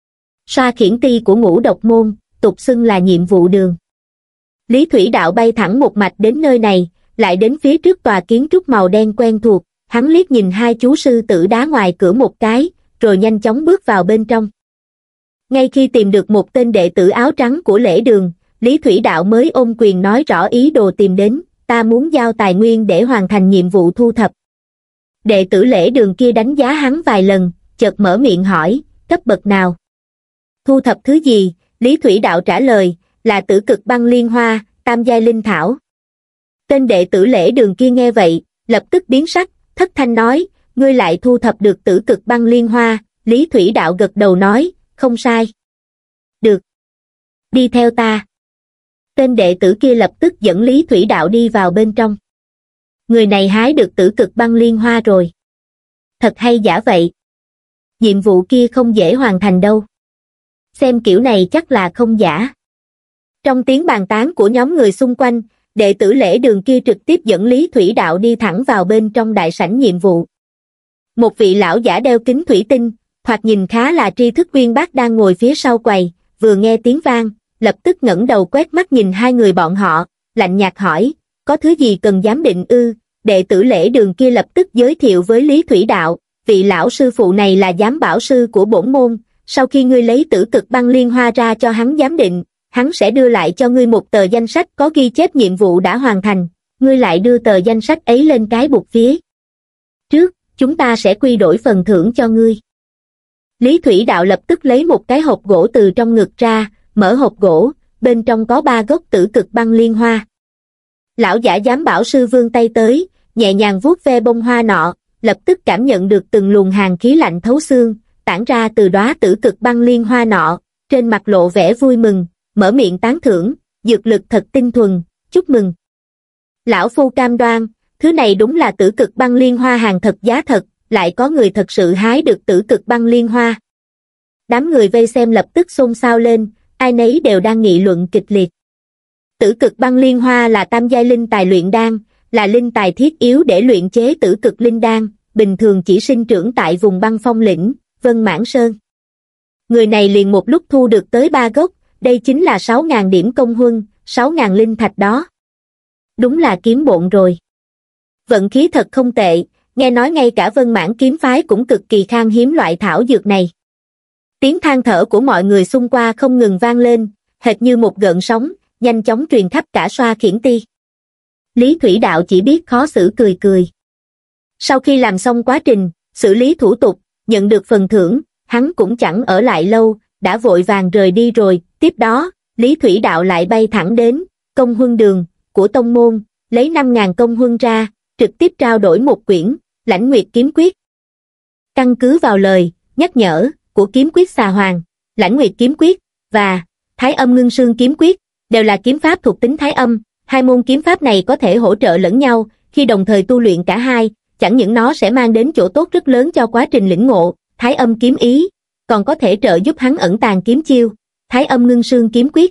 Xoa Khiển Ti của Ngũ Độc môn, tục xưng là nhiệm vụ đường. Lý Thủy Đạo bay thẳng một mạch đến nơi này, lại đến phía trước tòa kiến trúc màu đen quen thuộc, hắn liếc nhìn hai chú sư tử đá ngoài cửa một cái, rồi nhanh chóng bước vào bên trong. Ngay khi tìm được một tên đệ tử áo trắng của lễ đường, Lý Thủy Đạo mới ôm quyền nói rõ ý đồ tìm đến, ta muốn giao tài nguyên để hoàn thành nhiệm vụ thu thập. Đệ tử lễ đường kia đánh giá hắn vài lần, chợt mở miệng hỏi, cấp bậc nào? Thu thập thứ gì? Lý Thủy Đạo trả lời, là tử cực băng liên hoa, tam giai linh thảo. Tên đệ tử lễ đường kia nghe vậy, lập tức biến sắc, thất thanh nói, ngươi lại thu thập được tử cực băng liên hoa. Lý Thủy Đạo gật đầu nói, không sai. Được. Đi theo ta. Tên đệ tử kia lập tức dẫn Lý Thủy Đạo đi vào bên trong. Người này hái được tử cực băng liên hoa rồi. Thật hay giả vậy? Nhiệm vụ kia không dễ hoàn thành đâu. Xem kiểu này chắc là không giả. Trong tiếng bàn tán của nhóm người xung quanh, đệ tử lễ đường kia trực tiếp dẫn Lý Thủy Đạo đi thẳng vào bên trong đại sảnh nhiệm vụ. Một vị lão giả đeo kính thủy tinh, thoạt nhìn khá là tri thức uyên bác đang ngồi phía sau quầy, vừa nghe tiếng vang, lập tức ngẩng đầu quét mắt nhìn hai người bọn họ, lạnh nhạt hỏi, có thứ gì cần giám định ư? Đệ tử lễ đường kia lập tức giới thiệu với Lý Thủy Đạo, vị lão sư phụ này là giám bảo sư của bổn môn, sau khi ngươi lấy tử cực băng liên hoa ra cho hắn giám định, hắn sẽ đưa lại cho ngươi một tờ danh sách có ghi chép nhiệm vụ đã hoàn thành, ngươi lại đưa tờ danh sách ấy lên cái bục phía trước, chúng ta sẽ quy đổi phần thưởng cho ngươi. Lý Thủy Đạo lập tức lấy một cái hộp gỗ từ trong ngực ra, mở hộp gỗ, bên trong có ba gốc tử cực băng liên hoa. Lão giả giám bảo sư vươn tay tới, nhẹ nhàng vuốt ve bông hoa nọ, lập tức cảm nhận được từng luồng hàn khí lạnh thấu xương, tản ra từ đóa tử cực băng liên hoa nọ, trên mặt lộ vẻ vui mừng, mở miệng tán thưởng, dược lực thật tinh thuần, chúc mừng. Lão phu cam đoan, thứ này đúng là tử cực băng liên hoa hàng thật giá thật, lại có người thật sự hái được tử cực băng liên hoa. Đám người vây xem lập tức xôn xao lên, ai nấy đều đang nghị luận kịch liệt. Tử cực băng liên hoa là tam giai linh tài luyện đan, là linh tài thiết yếu để luyện chế tử cực linh đan, bình thường chỉ sinh trưởng tại vùng băng phong lĩnh, Vân Mãn Sơn. Người này liền một lúc thu được tới ba gốc, đây chính là sáu nghìn điểm công huân, sáu nghìn linh thạch đó. Đúng là kiếm bộn rồi. Vận khí thật không tệ, nghe nói ngay cả Vân Mãn kiếm phái cũng cực kỳ khan hiếm loại thảo dược này. Tiếng than thở của mọi người xung quanh không ngừng vang lên, hệt như một gợn sóng, nhanh chóng truyền khắp cả Xoa Khiển Ti. Lý Thủy Đạo chỉ biết khó xử cười cười. Sau khi làm xong quá trình xử lý thủ tục, nhận được phần thưởng, hắn cũng chẳng ở lại lâu, đã vội vàng rời đi rồi. Tiếp đó, Lý Thủy Đạo lại bay thẳng đến công huân đường của tông môn, lấy năm ngàn công huân ra, trực tiếp trao đổi một quyển Lãnh Nguyệt Kiếm Quyết. Căn cứ vào lời nhắc nhở của Kiếm Quyết Xà Hoàng, Lãnh Nguyệt Kiếm Quyết và Thái Âm Ngưng Sương Kiếm Quyết đều là kiếm pháp thuộc tính thái âm. Hai môn kiếm pháp này có thể hỗ trợ lẫn nhau, khi đồng thời tu luyện cả hai, chẳng những nó sẽ mang đến chỗ tốt rất lớn cho quá trình lĩnh ngộ Thái Âm kiếm ý, còn có thể trợ giúp hắn ẩn tàng kiếm chiêu Thái Âm Ngưng Sương Kiếm Quyết.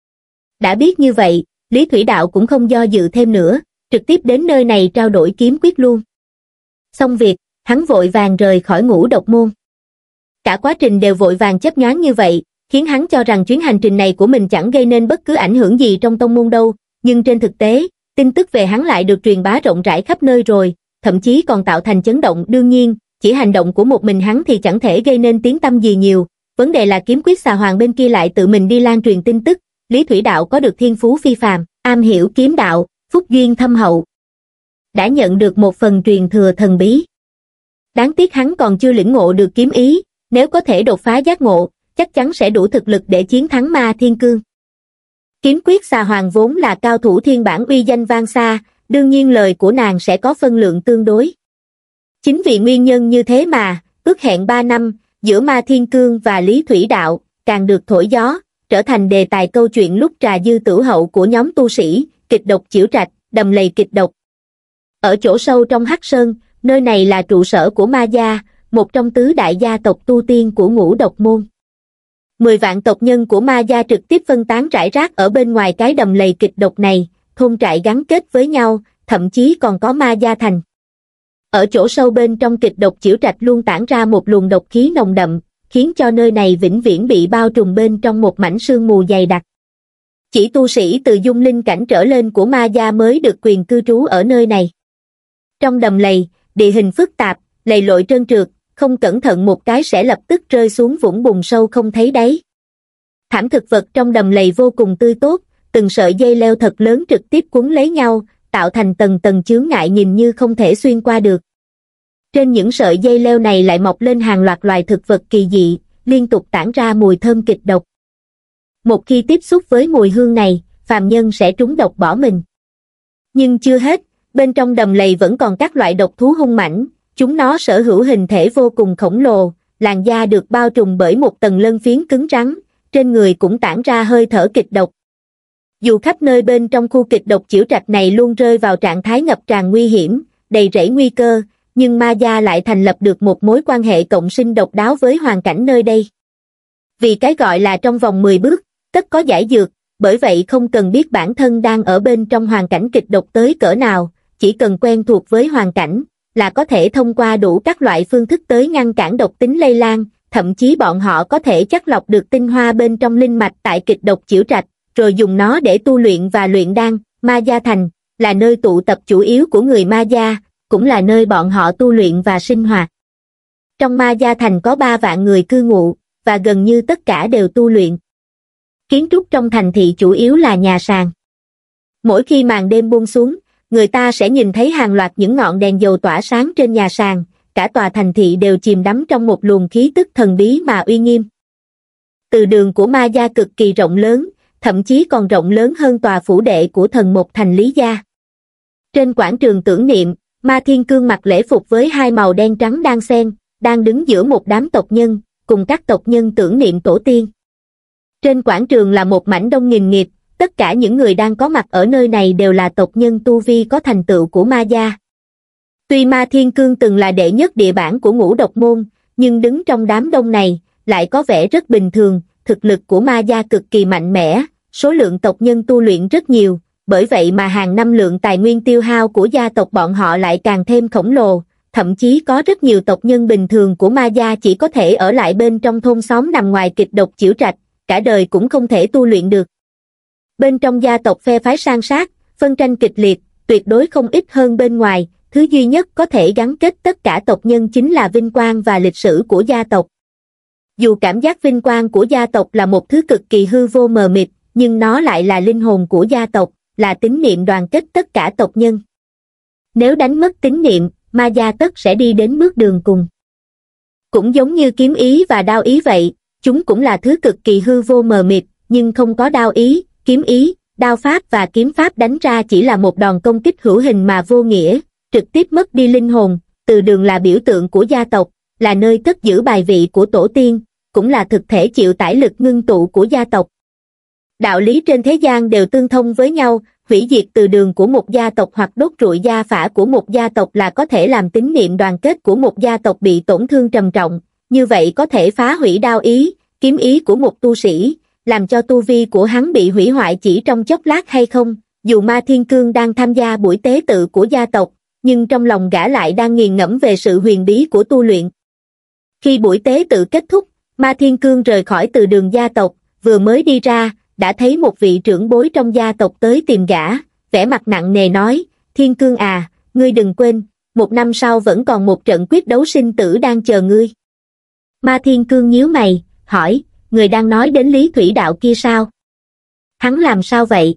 Đã biết như vậy, Lý Thủy Đạo cũng không do dự thêm nữa, trực tiếp đến nơi này trao đổi kiếm quyết luôn. Xong việc, hắn vội vàng rời khỏi Ngũ Độc Môn. Cả quá trình đều vội vàng chớp nhoáng như vậy, khiến hắn cho rằng chuyến hành trình này của mình chẳng gây nên bất cứ ảnh hưởng gì trong tông môn đâu, nhưng trên thực tế, tin tức về hắn lại được truyền bá rộng rãi khắp nơi rồi, thậm chí còn tạo thành chấn động. Đương nhiên, chỉ hành động của một mình hắn thì chẳng thể gây nên tiếng tăm gì nhiều, vấn đề là Kiếm Quyết Xà Hoàng bên kia lại tự mình đi lan truyền tin tức. Lý Thủy Đạo có được thiên phú phi phàm, am hiểu kiếm đạo, phúc duyên thâm hậu, đã nhận được một phần truyền thừa thần bí. Đáng tiếc hắn còn chưa lĩnh ngộ được kiếm ý, nếu có thể đột phá giác ngộ, chắc chắn sẽ đủ thực lực để chiến thắng Ma Thiên Cương. Kiếm Quyết Xà Hoàng vốn là cao thủ thiên bản uy danh vang xa, đương nhiên lời của nàng sẽ có phân lượng tương đối. Chính vì nguyên nhân như thế mà, ước hẹn ba năm, giữa Ma Thiên Cương và Lý Thủy Đạo, càng được thổi gió, trở thành đề tài câu chuyện lúc trà dư tửu hậu của nhóm tu sĩ, kịch độc Chiểu Trạch, đầm lầy kịch độc. Ở chỗ sâu trong Hắc Sơn, nơi này là trụ sở của Ma Gia, một trong tứ đại gia tộc tu tiên của Ngũ Độc Môn. Mười vạn tộc nhân của Ma Gia trực tiếp phân tán rải rác ở bên ngoài cái đầm lầy kịch độc này, thôn trại gắn kết với nhau, thậm chí còn có Ma Gia Thành. Ở chỗ sâu bên trong kịch độc Chiểu Trạch luôn tản ra một luồng độc khí nồng đậm, khiến cho nơi này vĩnh viễn bị bao trùm bên trong một mảnh sương mù dày đặc. Chỉ tu sĩ từ dung linh cảnh trở lên của Ma Gia mới được quyền cư trú ở nơi này. Trong đầm lầy, địa hình phức tạp, lầy lội trơn trượt, không cẩn thận một cái sẽ lập tức rơi xuống vũng bùn sâu không thấy đáy. Thảm thực vật trong đầm lầy vô cùng tươi tốt, từng sợi dây leo thật lớn trực tiếp quấn lấy nhau, tạo thành tầng tầng chướng ngại nhìn như không thể xuyên qua được. Trên những sợi dây leo này lại mọc lên hàng loạt loài thực vật kỳ dị, liên tục tản ra mùi thơm kịch độc. Một khi tiếp xúc với mùi hương này, phàm nhân sẽ trúng độc bỏ mình. Nhưng chưa hết, bên trong đầm lầy vẫn còn các loại độc thú hung mãnh, chúng nó sở hữu hình thể vô cùng khổng lồ, làn da được bao trùm bởi một tầng lân phiến cứng rắn, trên người cũng tản ra hơi thở kịch độc. Dù khắp nơi bên trong khu kịch độc Chiểu Trạch này luôn rơi vào trạng thái ngập tràn nguy hiểm, đầy rẫy nguy cơ, nhưng Ma Gia lại thành lập được một mối quan hệ cộng sinh độc đáo với hoàn cảnh nơi đây. Vì cái gọi là trong vòng mười bước, tất có giải dược, bởi vậy không cần biết bản thân đang ở bên trong hoàn cảnh kịch độc tới cỡ nào, chỉ cần quen thuộc với hoàn cảnh, là có thể thông qua đủ các loại phương thức tới ngăn cản độc tính lây lan, thậm chí bọn họ có thể chắt lọc được tinh hoa bên trong linh mạch tại kịch độc Chiểu Trạch, rồi dùng nó để tu luyện và luyện đan. Ma Gia Thành là nơi tụ tập chủ yếu của người Ma Gia, cũng là nơi bọn họ tu luyện và sinh hoạt. Trong Ma Gia Thành có ba vạn người cư ngụ, và gần như tất cả đều tu luyện. Kiến trúc trong thành thị chủ yếu là nhà sàn. Mỗi khi màn đêm buông xuống, người ta sẽ nhìn thấy hàng loạt những ngọn đèn dầu tỏa sáng trên nhà sàn, cả tòa thành thị đều chìm đắm trong một luồng khí tức thần bí mà uy nghiêm. Từ đường của Ma Gia cực kỳ rộng lớn, thậm chí còn rộng lớn hơn tòa phủ đệ của thần một thành Lý Gia. Trên quảng trường tưởng niệm, Ma Thiên Cương mặc lễ phục với hai màu đen trắng đan xen, đang đứng giữa một đám tộc nhân, cùng các tộc nhân tưởng niệm tổ tiên. Trên quảng trường là một mảnh đông nghìn nghịt, tất cả những người đang có mặt ở nơi này đều là tộc nhân tu vi có thành tựu của Ma Gia. Tuy Ma Thiên Cương từng là đệ nhất địa bản của Ngũ Độc Môn, nhưng đứng trong đám đông này, lại có vẻ rất bình thường, thực lực của Ma Gia cực kỳ mạnh mẽ, số lượng tộc nhân tu luyện rất nhiều, bởi vậy mà hàng năm lượng tài nguyên tiêu hao của gia tộc bọn họ lại càng thêm khổng lồ, thậm chí có rất nhiều tộc nhân bình thường của Ma Gia chỉ có thể ở lại bên trong thôn xóm nằm ngoài kịch độc Chiểu Trạch, cả đời cũng không thể tu luyện được. Bên trong gia tộc phe phái san sát, phân tranh kịch liệt, tuyệt đối không ít hơn bên ngoài, thứ duy nhất có thể gắn kết tất cả tộc nhân chính là vinh quang và lịch sử của gia tộc. Dù cảm giác vinh quang của gia tộc là một thứ cực kỳ hư vô mờ mịt, nhưng nó lại là linh hồn của gia tộc, là tín niệm đoàn kết tất cả tộc nhân. Nếu đánh mất tín niệm, Ma Gia tất sẽ đi đến bước đường cùng. Cũng giống như kiếm ý và đao ý vậy, chúng cũng là thứ cực kỳ hư vô mờ mịt, nhưng không có đao ý, kiếm ý, đao pháp và kiếm pháp đánh ra chỉ là một đòn công kích hữu hình mà vô nghĩa, trực tiếp mất đi linh hồn. Từ đường là biểu tượng của gia tộc, là nơi cất giữ bài vị của tổ tiên, cũng là thực thể chịu tải lực ngưng tụ của gia tộc. Đạo lý trên thế gian đều tương thông với nhau, hủy diệt từ đường của một gia tộc hoặc đốt trụi gia phả của một gia tộc là có thể làm tín niệm đoàn kết của một gia tộc bị tổn thương trầm trọng, như vậy có thể phá hủy đao ý, kiếm ý của một tu sĩ, làm cho tu vi của hắn bị hủy hoại chỉ trong chốc lát hay không. Dù Ma Thiên Cương đang tham gia buổi tế tự của gia tộc, nhưng trong lòng gã lại đang nghiền ngẫm về sự huyền bí của tu luyện. Khi buổi tế tự kết thúc, Ma Thiên Cương rời khỏi từ đường gia tộc, vừa mới đi ra, đã thấy một vị trưởng bối trong gia tộc tới tìm gã, vẻ mặt nặng nề nói, Thiên Cương à, ngươi đừng quên, một năm sau vẫn còn một trận quyết đấu sinh tử đang chờ ngươi. Ma Thiên Cương nhíu mày, hỏi, người đang nói đến Lý Thủy Đạo kia sao? Hắn làm sao vậy?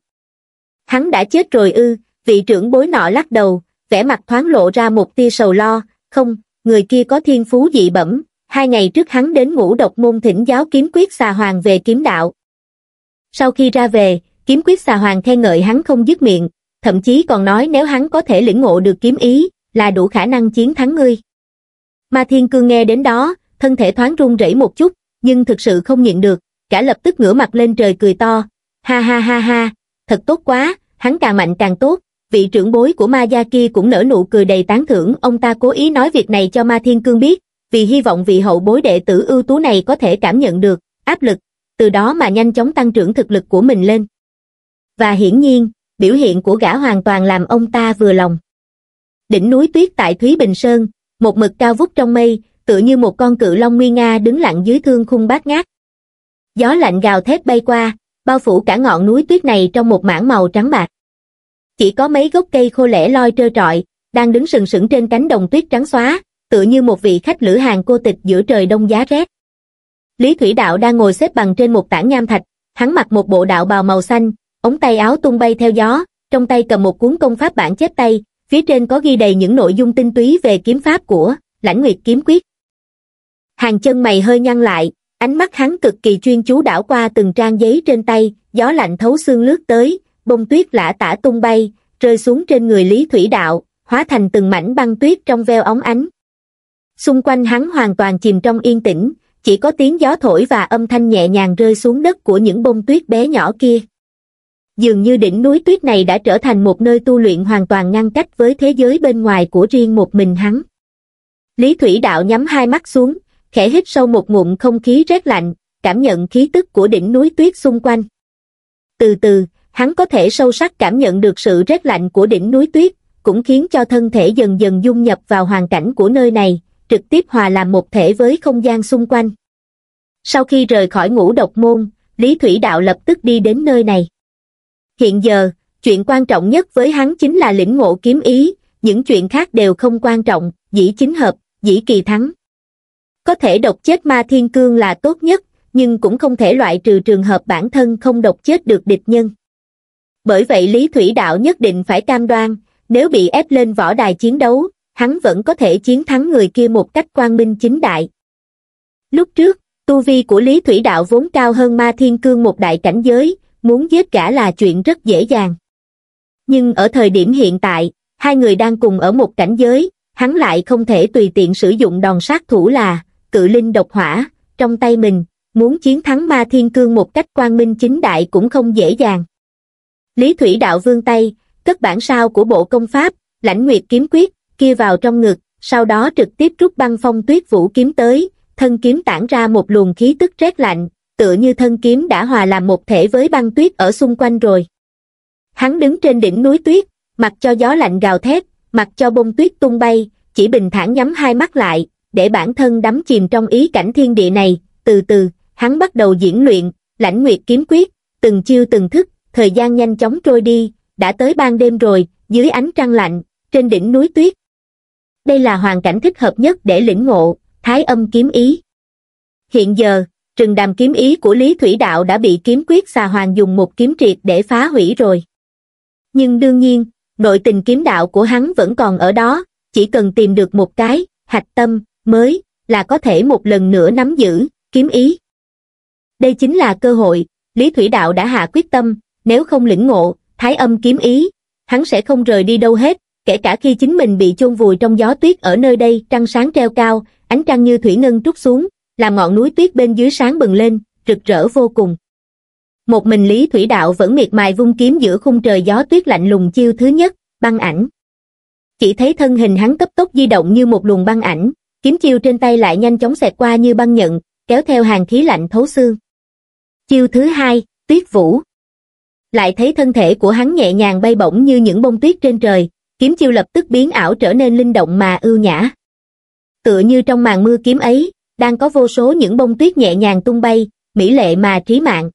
Hắn đã chết rồi ư? Vị trưởng bối nọ lắc đầu, vẻ mặt thoáng lộ ra một tia sầu lo, không, người kia có thiên phú dị bẩm, hai ngày trước hắn đến Ngũ Độc Môn thỉnh giáo kiếm quyết xà hoàng về kiếm đạo. Sau khi ra về, kiếm quyết xà hoàng khen ngợi hắn không dứt miệng, thậm chí còn nói nếu hắn có thể lĩnh ngộ được kiếm ý, là đủ khả năng chiến thắng ngươi. Ma Thiên Cương nghe đến đó, thân thể thoáng run rẩy một chút, nhưng thực sự không nhịn được, cả lập tức ngửa mặt lên trời cười to, ha ha ha ha, thật tốt quá, hắn càng mạnh càng tốt. Vị trưởng bối của Ma gia kia cũng nở nụ cười đầy tán thưởng, ông ta cố ý nói việc này cho Ma Thiên Cương biết, vì hy vọng vị hậu bối đệ tử ưu tú này có thể cảm nhận được áp lực, từ đó mà nhanh chóng tăng trưởng thực lực của mình lên. Và hiển nhiên, biểu hiện của gã hoàn toàn làm ông ta vừa lòng. Đỉnh núi tuyết tại Thúy Bình Sơn, một mực cao vút trong mây, tựa như một con cự long nguy nga đứng lặng dưới thương khung bát ngát. Gió lạnh gào thét bay qua, bao phủ cả ngọn núi tuyết này trong một mảng màu trắng bạc. Chỉ có mấy gốc cây khô lẻ loi trơ trọi, đang đứng sừng sững trên cánh đồng tuyết trắng xóa, tựa như một vị khách lữ hàng cô tịch giữa trời đông giá rét. Lý Thủy Đạo đang ngồi xếp bằng trên một tảng nham thạch, hắn mặc một bộ đạo bào màu xanh, ống tay áo tung bay theo gió, trong tay cầm một cuốn công pháp bản chép tay, phía trên có ghi đầy những nội dung tinh túy về kiếm pháp của Lãnh Nguyệt kiếm quyết. Hàng chân mày hơi nhăn lại, ánh mắt hắn cực kỳ chuyên chú đảo qua từng trang giấy trên tay, gió lạnh thấu xương lướt tới, bông tuyết lả tả tung bay, rơi xuống trên người Lý Thủy Đạo, hóa thành từng mảnh băng tuyết trong veo óng ánh. Xung quanh hắn hoàn toàn chìm trong yên tĩnh, chỉ có tiếng gió thổi và âm thanh nhẹ nhàng rơi xuống đất của những bông tuyết bé nhỏ kia. Dường như đỉnh núi tuyết này đã trở thành một nơi tu luyện hoàn toàn ngăn cách với thế giới bên ngoài của riêng một mình hắn. Lý Thủy Đạo nhắm hai mắt xuống, khẽ hít sâu một ngụm không khí rét lạnh, cảm nhận khí tức của đỉnh núi tuyết xung quanh. Từ từ, hắn có thể sâu sắc cảm nhận được sự rét lạnh của đỉnh núi tuyết, cũng khiến cho thân thể dần dần dung nhập vào hoàn cảnh của nơi này, trực tiếp hòa làm một thể với không gian xung quanh. Sau khi rời khỏi Ngũ Độc Môn, Lý Thủy Đạo lập tức đi đến nơi này. Hiện giờ, chuyện quan trọng nhất với hắn chính là lĩnh ngộ kiếm ý, những chuyện khác đều không quan trọng, dĩ chính hợp, dĩ kỳ thắng. Có thể độc chết Ma Thiên Cương là tốt nhất, nhưng cũng không thể loại trừ trường hợp bản thân không độc chết được địch nhân. Bởi vậy Lý Thủy Đạo nhất định phải cam đoan, nếu bị ép lên võ đài chiến đấu, hắn vẫn có thể chiến thắng người kia một cách quang minh chính đại. Lúc trước, tu vi của Lý Thủy Đạo vốn cao hơn Ma Thiên Cương một đại cảnh giới, muốn giết gã là chuyện rất dễ dàng. Nhưng ở thời điểm hiện tại, hai người đang cùng ở một cảnh giới, hắn lại không thể tùy tiện sử dụng đòn sát thủ là Cự Linh Độc Hỏa trong tay mình, muốn chiến thắng Ma Thiên Cương một cách quang minh chính đại cũng không dễ dàng. Lý Thủy Đạo vươn tay, cất bản sao của bộ công pháp Lãnh Nguyệt kiếm quyết kia vào trong ngực, sau đó trực tiếp rút Băng Phong Tuyết Vũ kiếm tới, thân kiếm tản ra một luồng khí tức rét lạnh, tựa như thân kiếm đã hòa làm một thể với băng tuyết ở xung quanh rồi. Hắn đứng trên đỉnh núi tuyết, mặc cho gió lạnh gào thét, mặc cho bông tuyết tung bay, chỉ bình thản nhắm hai mắt lại, để bản thân đắm chìm trong ý cảnh thiên địa này. Từ từ, hắn bắt đầu diễn luyện Lãnh Nguyệt kiếm quyết, từng chiêu từng thức, thời gian nhanh chóng trôi đi, đã tới ban đêm rồi, dưới ánh trăng lạnh, trên đỉnh núi tuyết. Đây là hoàn cảnh thích hợp nhất để lĩnh ngộ Thái Âm kiếm ý. Hiện giờ, rừng đàm kiếm ý của Lý Thủy Đạo đã bị kiếm quyết xà hoàng dùng một kiếm triệt để phá hủy rồi. Nhưng đương nhiên, nội tình kiếm đạo của hắn vẫn còn ở đó, chỉ cần tìm được một cái hạch tâm mới, là có thể một lần nữa nắm giữ kiếm ý. Đây chính là cơ hội, Lý Thủy Đạo đã hạ quyết tâm, nếu không lĩnh ngộ Thái Âm kiếm ý, hắn sẽ không rời đi đâu hết, kể cả khi chính mình bị chôn vùi trong gió tuyết ở nơi đây. Trăng sáng treo cao, ánh trăng như thủy ngân trút xuống, làm ngọn núi tuyết bên dưới sáng bừng lên, rực rỡ vô cùng. Một mình Lý Thủy Đạo vẫn miệt mài vung kiếm giữa khung trời gió tuyết lạnh lùng. Chiêu thứ nhất, băng ảnh. Chỉ thấy thân hình hắn cấp tốc di động như một luồng băng ảnh, kiếm chiêu trên tay lại nhanh chóng xẹt qua như băng nhận, kéo theo hàn khí lạnh thấu xương. Chiêu thứ hai, tuyết vũ. Lại thấy thân thể của hắn nhẹ nhàng bay bổng như những bông tuyết trên trời, kiếm chiêu lập tức biến ảo trở nên linh động mà ưu nhã. Tựa như trong màn mưa kiếm ấy, đang có vô số những bông tuyết nhẹ nhàng tung bay, mỹ lệ mà trí mạng.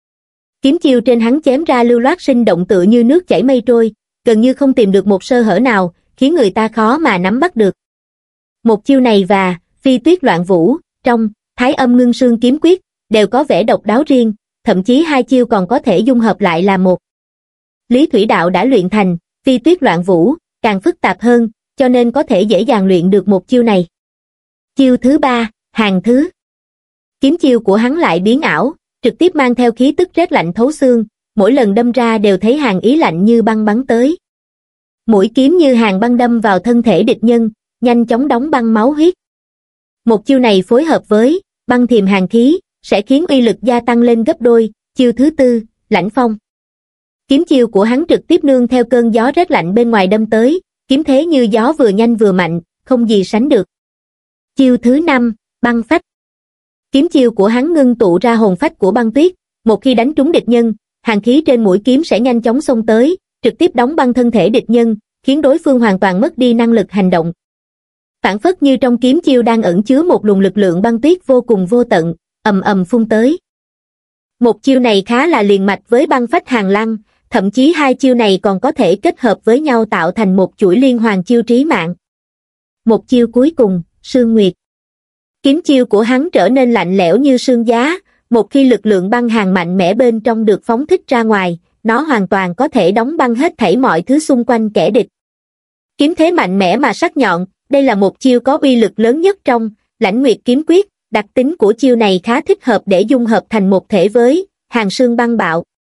Kiếm chiêu trên hắn chém ra lưu loát sinh động tựa như nước chảy mây trôi, gần như không tìm được một sơ hở nào, khiến người ta khó mà nắm bắt được. Một chiêu này và phi tuyết loạn vũ trong Thái Âm ngưng sương kiếm quyết đều có vẻ độc đáo riêng, thậm chí hai chiêu còn có thể dung hợp lại là một. Lý Thủy Đạo đã luyện thành phi tuyết loạn vũ, càng phức tạp hơn, cho nên có thể dễ dàng luyện được một chiêu này. Chiêu thứ ba, hàng thứ. Kiếm chiêu của hắn lại biến ảo, trực tiếp mang theo khí tức rét lạnh thấu xương, mỗi lần đâm ra đều thấy hàn ý lạnh như băng bắn tới. Mũi kiếm như hàn băng đâm vào thân thể địch nhân, nhanh chóng đóng băng máu huyết. Một chiêu này phối hợp với băng thiềm hàn khí, sẽ khiến uy lực gia tăng lên gấp đôi. Chiêu thứ tư, lãnh phong. Kiếm chiêu của hắn trực tiếp nương theo cơn gió rét lạnh bên ngoài đâm tới, kiếm thế như gió vừa nhanh vừa mạnh, không gì sánh được. Chiêu thứ năm, băng phách. Kiếm chiêu của hắn ngưng tụ ra hồn phách của băng tuyết, một khi đánh trúng địch nhân, hàn khí trên mũi kiếm sẽ nhanh chóng xông tới, trực tiếp đóng băng thân thể địch nhân, khiến đối phương hoàn toàn mất đi năng lực hành động. Phản phất như trong kiếm chiêu đang ẩn chứa một luồng lực lượng băng tuyết vô cùng vô tận, ầm ầm phun tới. Một chiêu này khá là liền mạch với băng phách hàng lăng, thậm chí hai chiêu này còn có thể kết hợp với nhau tạo thành một chuỗi liên hoàn chiêu trí mạng. Một chiêu cuối cùng, Sương Nguyệt. Kiếm chiêu của hắn trở nên lạnh lẽo như sương giá, một khi lực lượng băng hàn mạnh mẽ bên trong được phóng thích ra ngoài, nó hoàn toàn có thể đóng băng hết thảy mọi thứ xung quanh kẻ địch. Kiếm thế mạnh mẽ mà sắc nhọn, đây là một chiêu có uy lực lớn nhất trong Lãnh Nguyệt kiếm quyết, đặc tính của chiêu này khá thích hợp để dung hợp thành một thể với Hàn Sương băng bạo.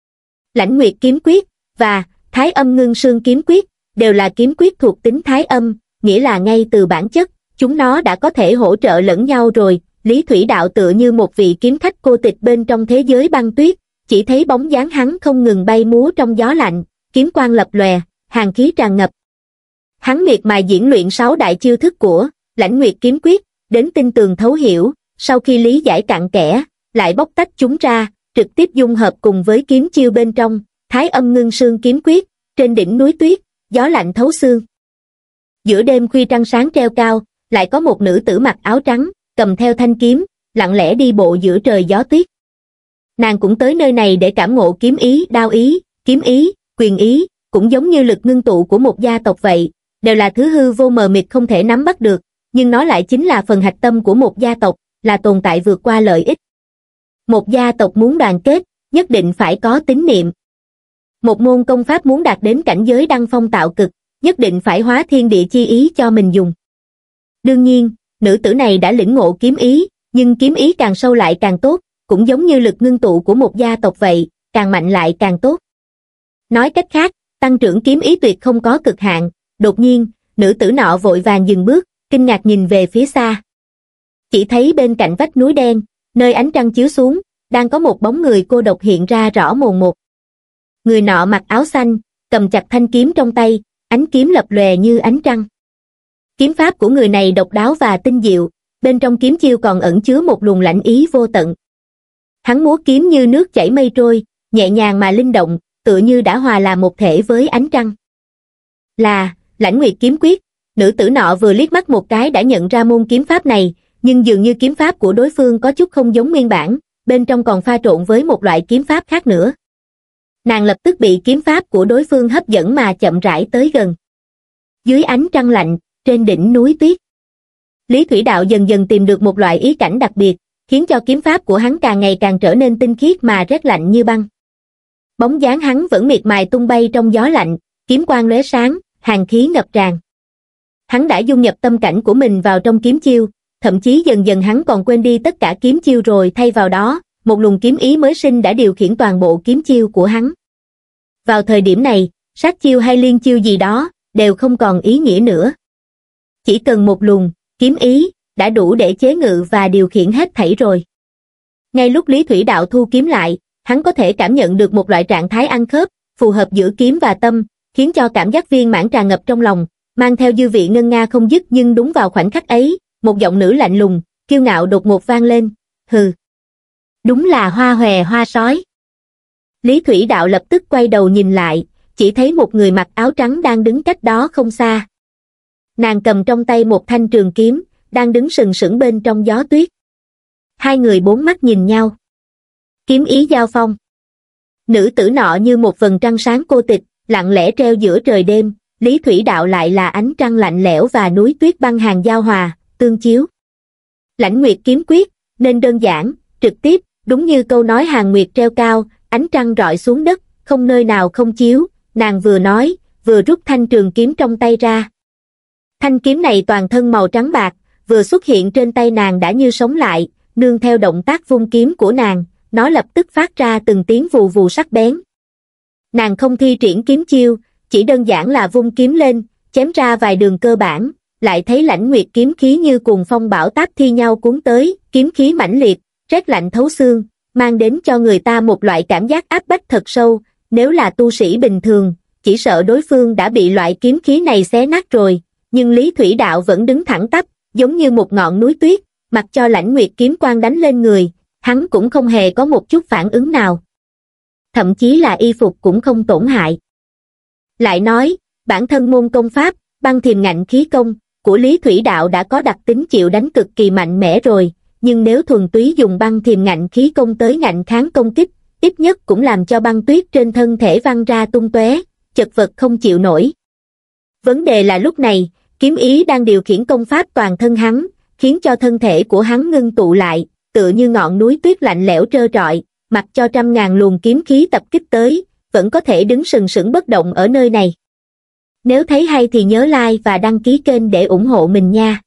Lãnh Nguyệt kiếm quyết và Thái Âm ngưng sương kiếm quyết đều là kiếm quyết thuộc tính Thái Âm, nghĩa là ngay từ bản chất, chúng nó đã có thể hỗ trợ lẫn nhau rồi. Lý Thủy Đạo tựa như một vị kiếm khách cô tịch bên trong thế giới băng tuyết, chỉ thấy bóng dáng hắn không ngừng bay múa trong gió lạnh, kiếm quang lập lòe, hàn khí tràn ngập. Hắn miệt mài diễn luyện sáu đại chiêu thức của Lãnh Nguyệt kiếm quyết, đến tinh tường thấu hiểu, sau khi lý giải cặn kẽ, lại bóc tách chúng ra, trực tiếp dung hợp cùng với kiếm chiêu bên trong Thái Âm ngưng sương kiếm quyết, trên đỉnh núi tuyết, gió lạnh thấu xương. Giữa đêm khuya trăng sáng treo cao, lại có một nữ tử mặc áo trắng, cầm theo thanh kiếm, lặng lẽ đi bộ giữa trời gió tuyết. Nàng cũng tới nơi này để cảm ngộ kiếm ý, đao ý, kiếm ý, quyền ý, cũng giống như lực ngưng tụ của một gia tộc vậy, đều là thứ hư vô mờ mịt không thể nắm bắt được, nhưng nó lại chính là phần hạch tâm của một gia tộc, là tồn tại vượt qua lợi ích. Một gia tộc muốn đoàn kết, nhất định phải có tín niệm. Một môn công pháp muốn đạt đến cảnh giới đăng phong tạo cực, nhất định phải hóa thiên địa chi ý cho mình dùng. Đương nhiên, nữ tử này đã lĩnh ngộ kiếm ý, nhưng kiếm ý càng sâu lại càng tốt, cũng giống như lực ngưng tụ của một gia tộc vậy, càng mạnh lại càng tốt. Nói cách khác, tăng trưởng kiếm ý tuyệt không có cực hạn. Đột nhiên, nữ tử nọ vội vàng dừng bước, kinh ngạc nhìn về phía xa. Chỉ thấy bên cạnh vách núi đen, nơi ánh trăng chiếu xuống, đang có một bóng người cô độc hiện ra rõ mồn một. Người nọ mặc áo xanh, cầm chặt thanh kiếm trong tay, ánh kiếm lập lòe như ánh trăng. Kiếm pháp của người này độc đáo và tinh diệu, bên trong kiếm chiêu còn ẩn chứa một luồng lãnh ý vô tận. Hắn múa kiếm như nước chảy mây trôi, nhẹ nhàng mà linh động, tựa như đã hòa làm một thể với ánh trăng. Là Lãnh Nguyệt kiếm quyết. Nữ tử nọ vừa liếc mắt một cái đã nhận ra môn kiếm pháp này, nhưng dường như kiếm pháp của đối phương có chút không giống nguyên bản, bên trong còn pha trộn với một loại kiếm pháp khác nữa. Nàng lập tức bị kiếm pháp của đối phương hấp dẫn mà chậm rãi tới gần. Dưới ánh trăng lạnh, trên đỉnh núi tuyết, Lý Thủy Đạo dần dần tìm được một loại ý cảnh đặc biệt, khiến cho kiếm pháp của hắn càng ngày càng trở nên tinh khiết mà rét lạnh như băng. Bóng dáng hắn vẫn miệt mài tung bay trong gió lạnh, kiếm quang lóe sáng, hàn khí ngập tràn. Hắn đã dung nhập tâm cảnh của mình vào trong kiếm chiêu, thậm chí dần dần hắn còn quên đi tất cả kiếm chiêu rồi thay vào đó, một luồng kiếm ý mới sinh đã điều khiển toàn bộ kiếm chiêu của hắn. Vào thời điểm này, sát chiêu hay liên chiêu gì đó, đều không còn ý nghĩa nữa. Chỉ cần một luồng, kiếm ý, đã đủ để chế ngự và điều khiển hết thảy rồi. Ngay lúc Lý Thủy Đạo thu kiếm lại, hắn có thể cảm nhận được một loại trạng thái ăn khớp, phù hợp giữa kiếm và tâm, khiến cho cảm giác viên mãn tràn ngập trong lòng, mang theo dư vị ngân nga không dứt. Nhưng đúng vào khoảnh khắc ấy, một giọng nữ lạnh lùng, kiêu ngạo đột ngột vang lên, hừ. Đúng là hoa hòe hoa sói. Lý Thủy Đạo lập tức quay đầu nhìn lại, chỉ thấy một người mặc áo trắng đang đứng cách đó không xa. Nàng cầm trong tay một thanh trường kiếm, đang đứng sừng sững bên trong gió tuyết. Hai người bốn mắt nhìn nhau. Kiếm ý giao phong. Nữ tử nọ như một vầng trăng sáng cô tịch, lặng lẽ treo giữa trời đêm, Lý Thủy Đạo lại là ánh trăng lạnh lẽo và núi tuyết băng hàng giao hòa, tương chiếu. Lãnh Nguyệt kiếm quyết, nên đơn giản, trực tiếp, đúng như câu nói hàng nguyệt treo cao, ánh trăng rọi xuống đất, không nơi nào không chiếu, nàng vừa nói, vừa rút thanh trường kiếm trong tay ra. Thanh kiếm này toàn thân màu trắng bạc, vừa xuất hiện trên tay nàng đã như sống lại, nương theo động tác vung kiếm của nàng, nó lập tức phát ra từng tiếng vù vù sắc bén. Nàng không thi triển kiếm chiêu, chỉ đơn giản là vung kiếm lên, chém ra vài đường cơ bản, lại thấy Lãnh Nguyệt kiếm khí như cuồng phong bão táp thi nhau cuốn tới, kiếm khí mãnh liệt, rét lạnh thấu xương, mang đến cho người ta một loại cảm giác áp bách thật sâu, nếu là tu sĩ bình thường, chỉ sợ đối phương đã bị loại kiếm khí này xé nát rồi, nhưng Lý Thủy Đạo vẫn đứng thẳng tắp, giống như một ngọn núi tuyết, mặc cho Lãnh Nguyệt kiếm quang đánh lên người, hắn cũng không hề có một chút phản ứng nào. Thậm chí là y phục cũng không tổn hại. Lại nói, bản thân môn công pháp, băng thiềm ngạnh khí công, của Lý Thủy Đạo đã có đặc tính chịu đánh cực kỳ mạnh mẽ rồi, nhưng nếu thuần túy dùng băng thiềm ngạnh khí công tới ngạnh kháng công kích, ít nhất cũng làm cho băng tuyết trên thân thể văng ra tung tóe, chật vật không chịu nổi. Vấn đề là lúc này, kiếm ý đang điều khiển công pháp toàn thân hắn, khiến cho thân thể của hắn ngưng tụ lại, tựa như ngọn núi tuyết lạnh lẽo trơ trọi, mặc cho trăm ngàn luồng kiếm khí tập kích tới, vẫn có thể đứng sừng sững bất động ở nơi này. Nếu thấy hay thì nhớ like và đăng ký kênh để ủng hộ mình nha.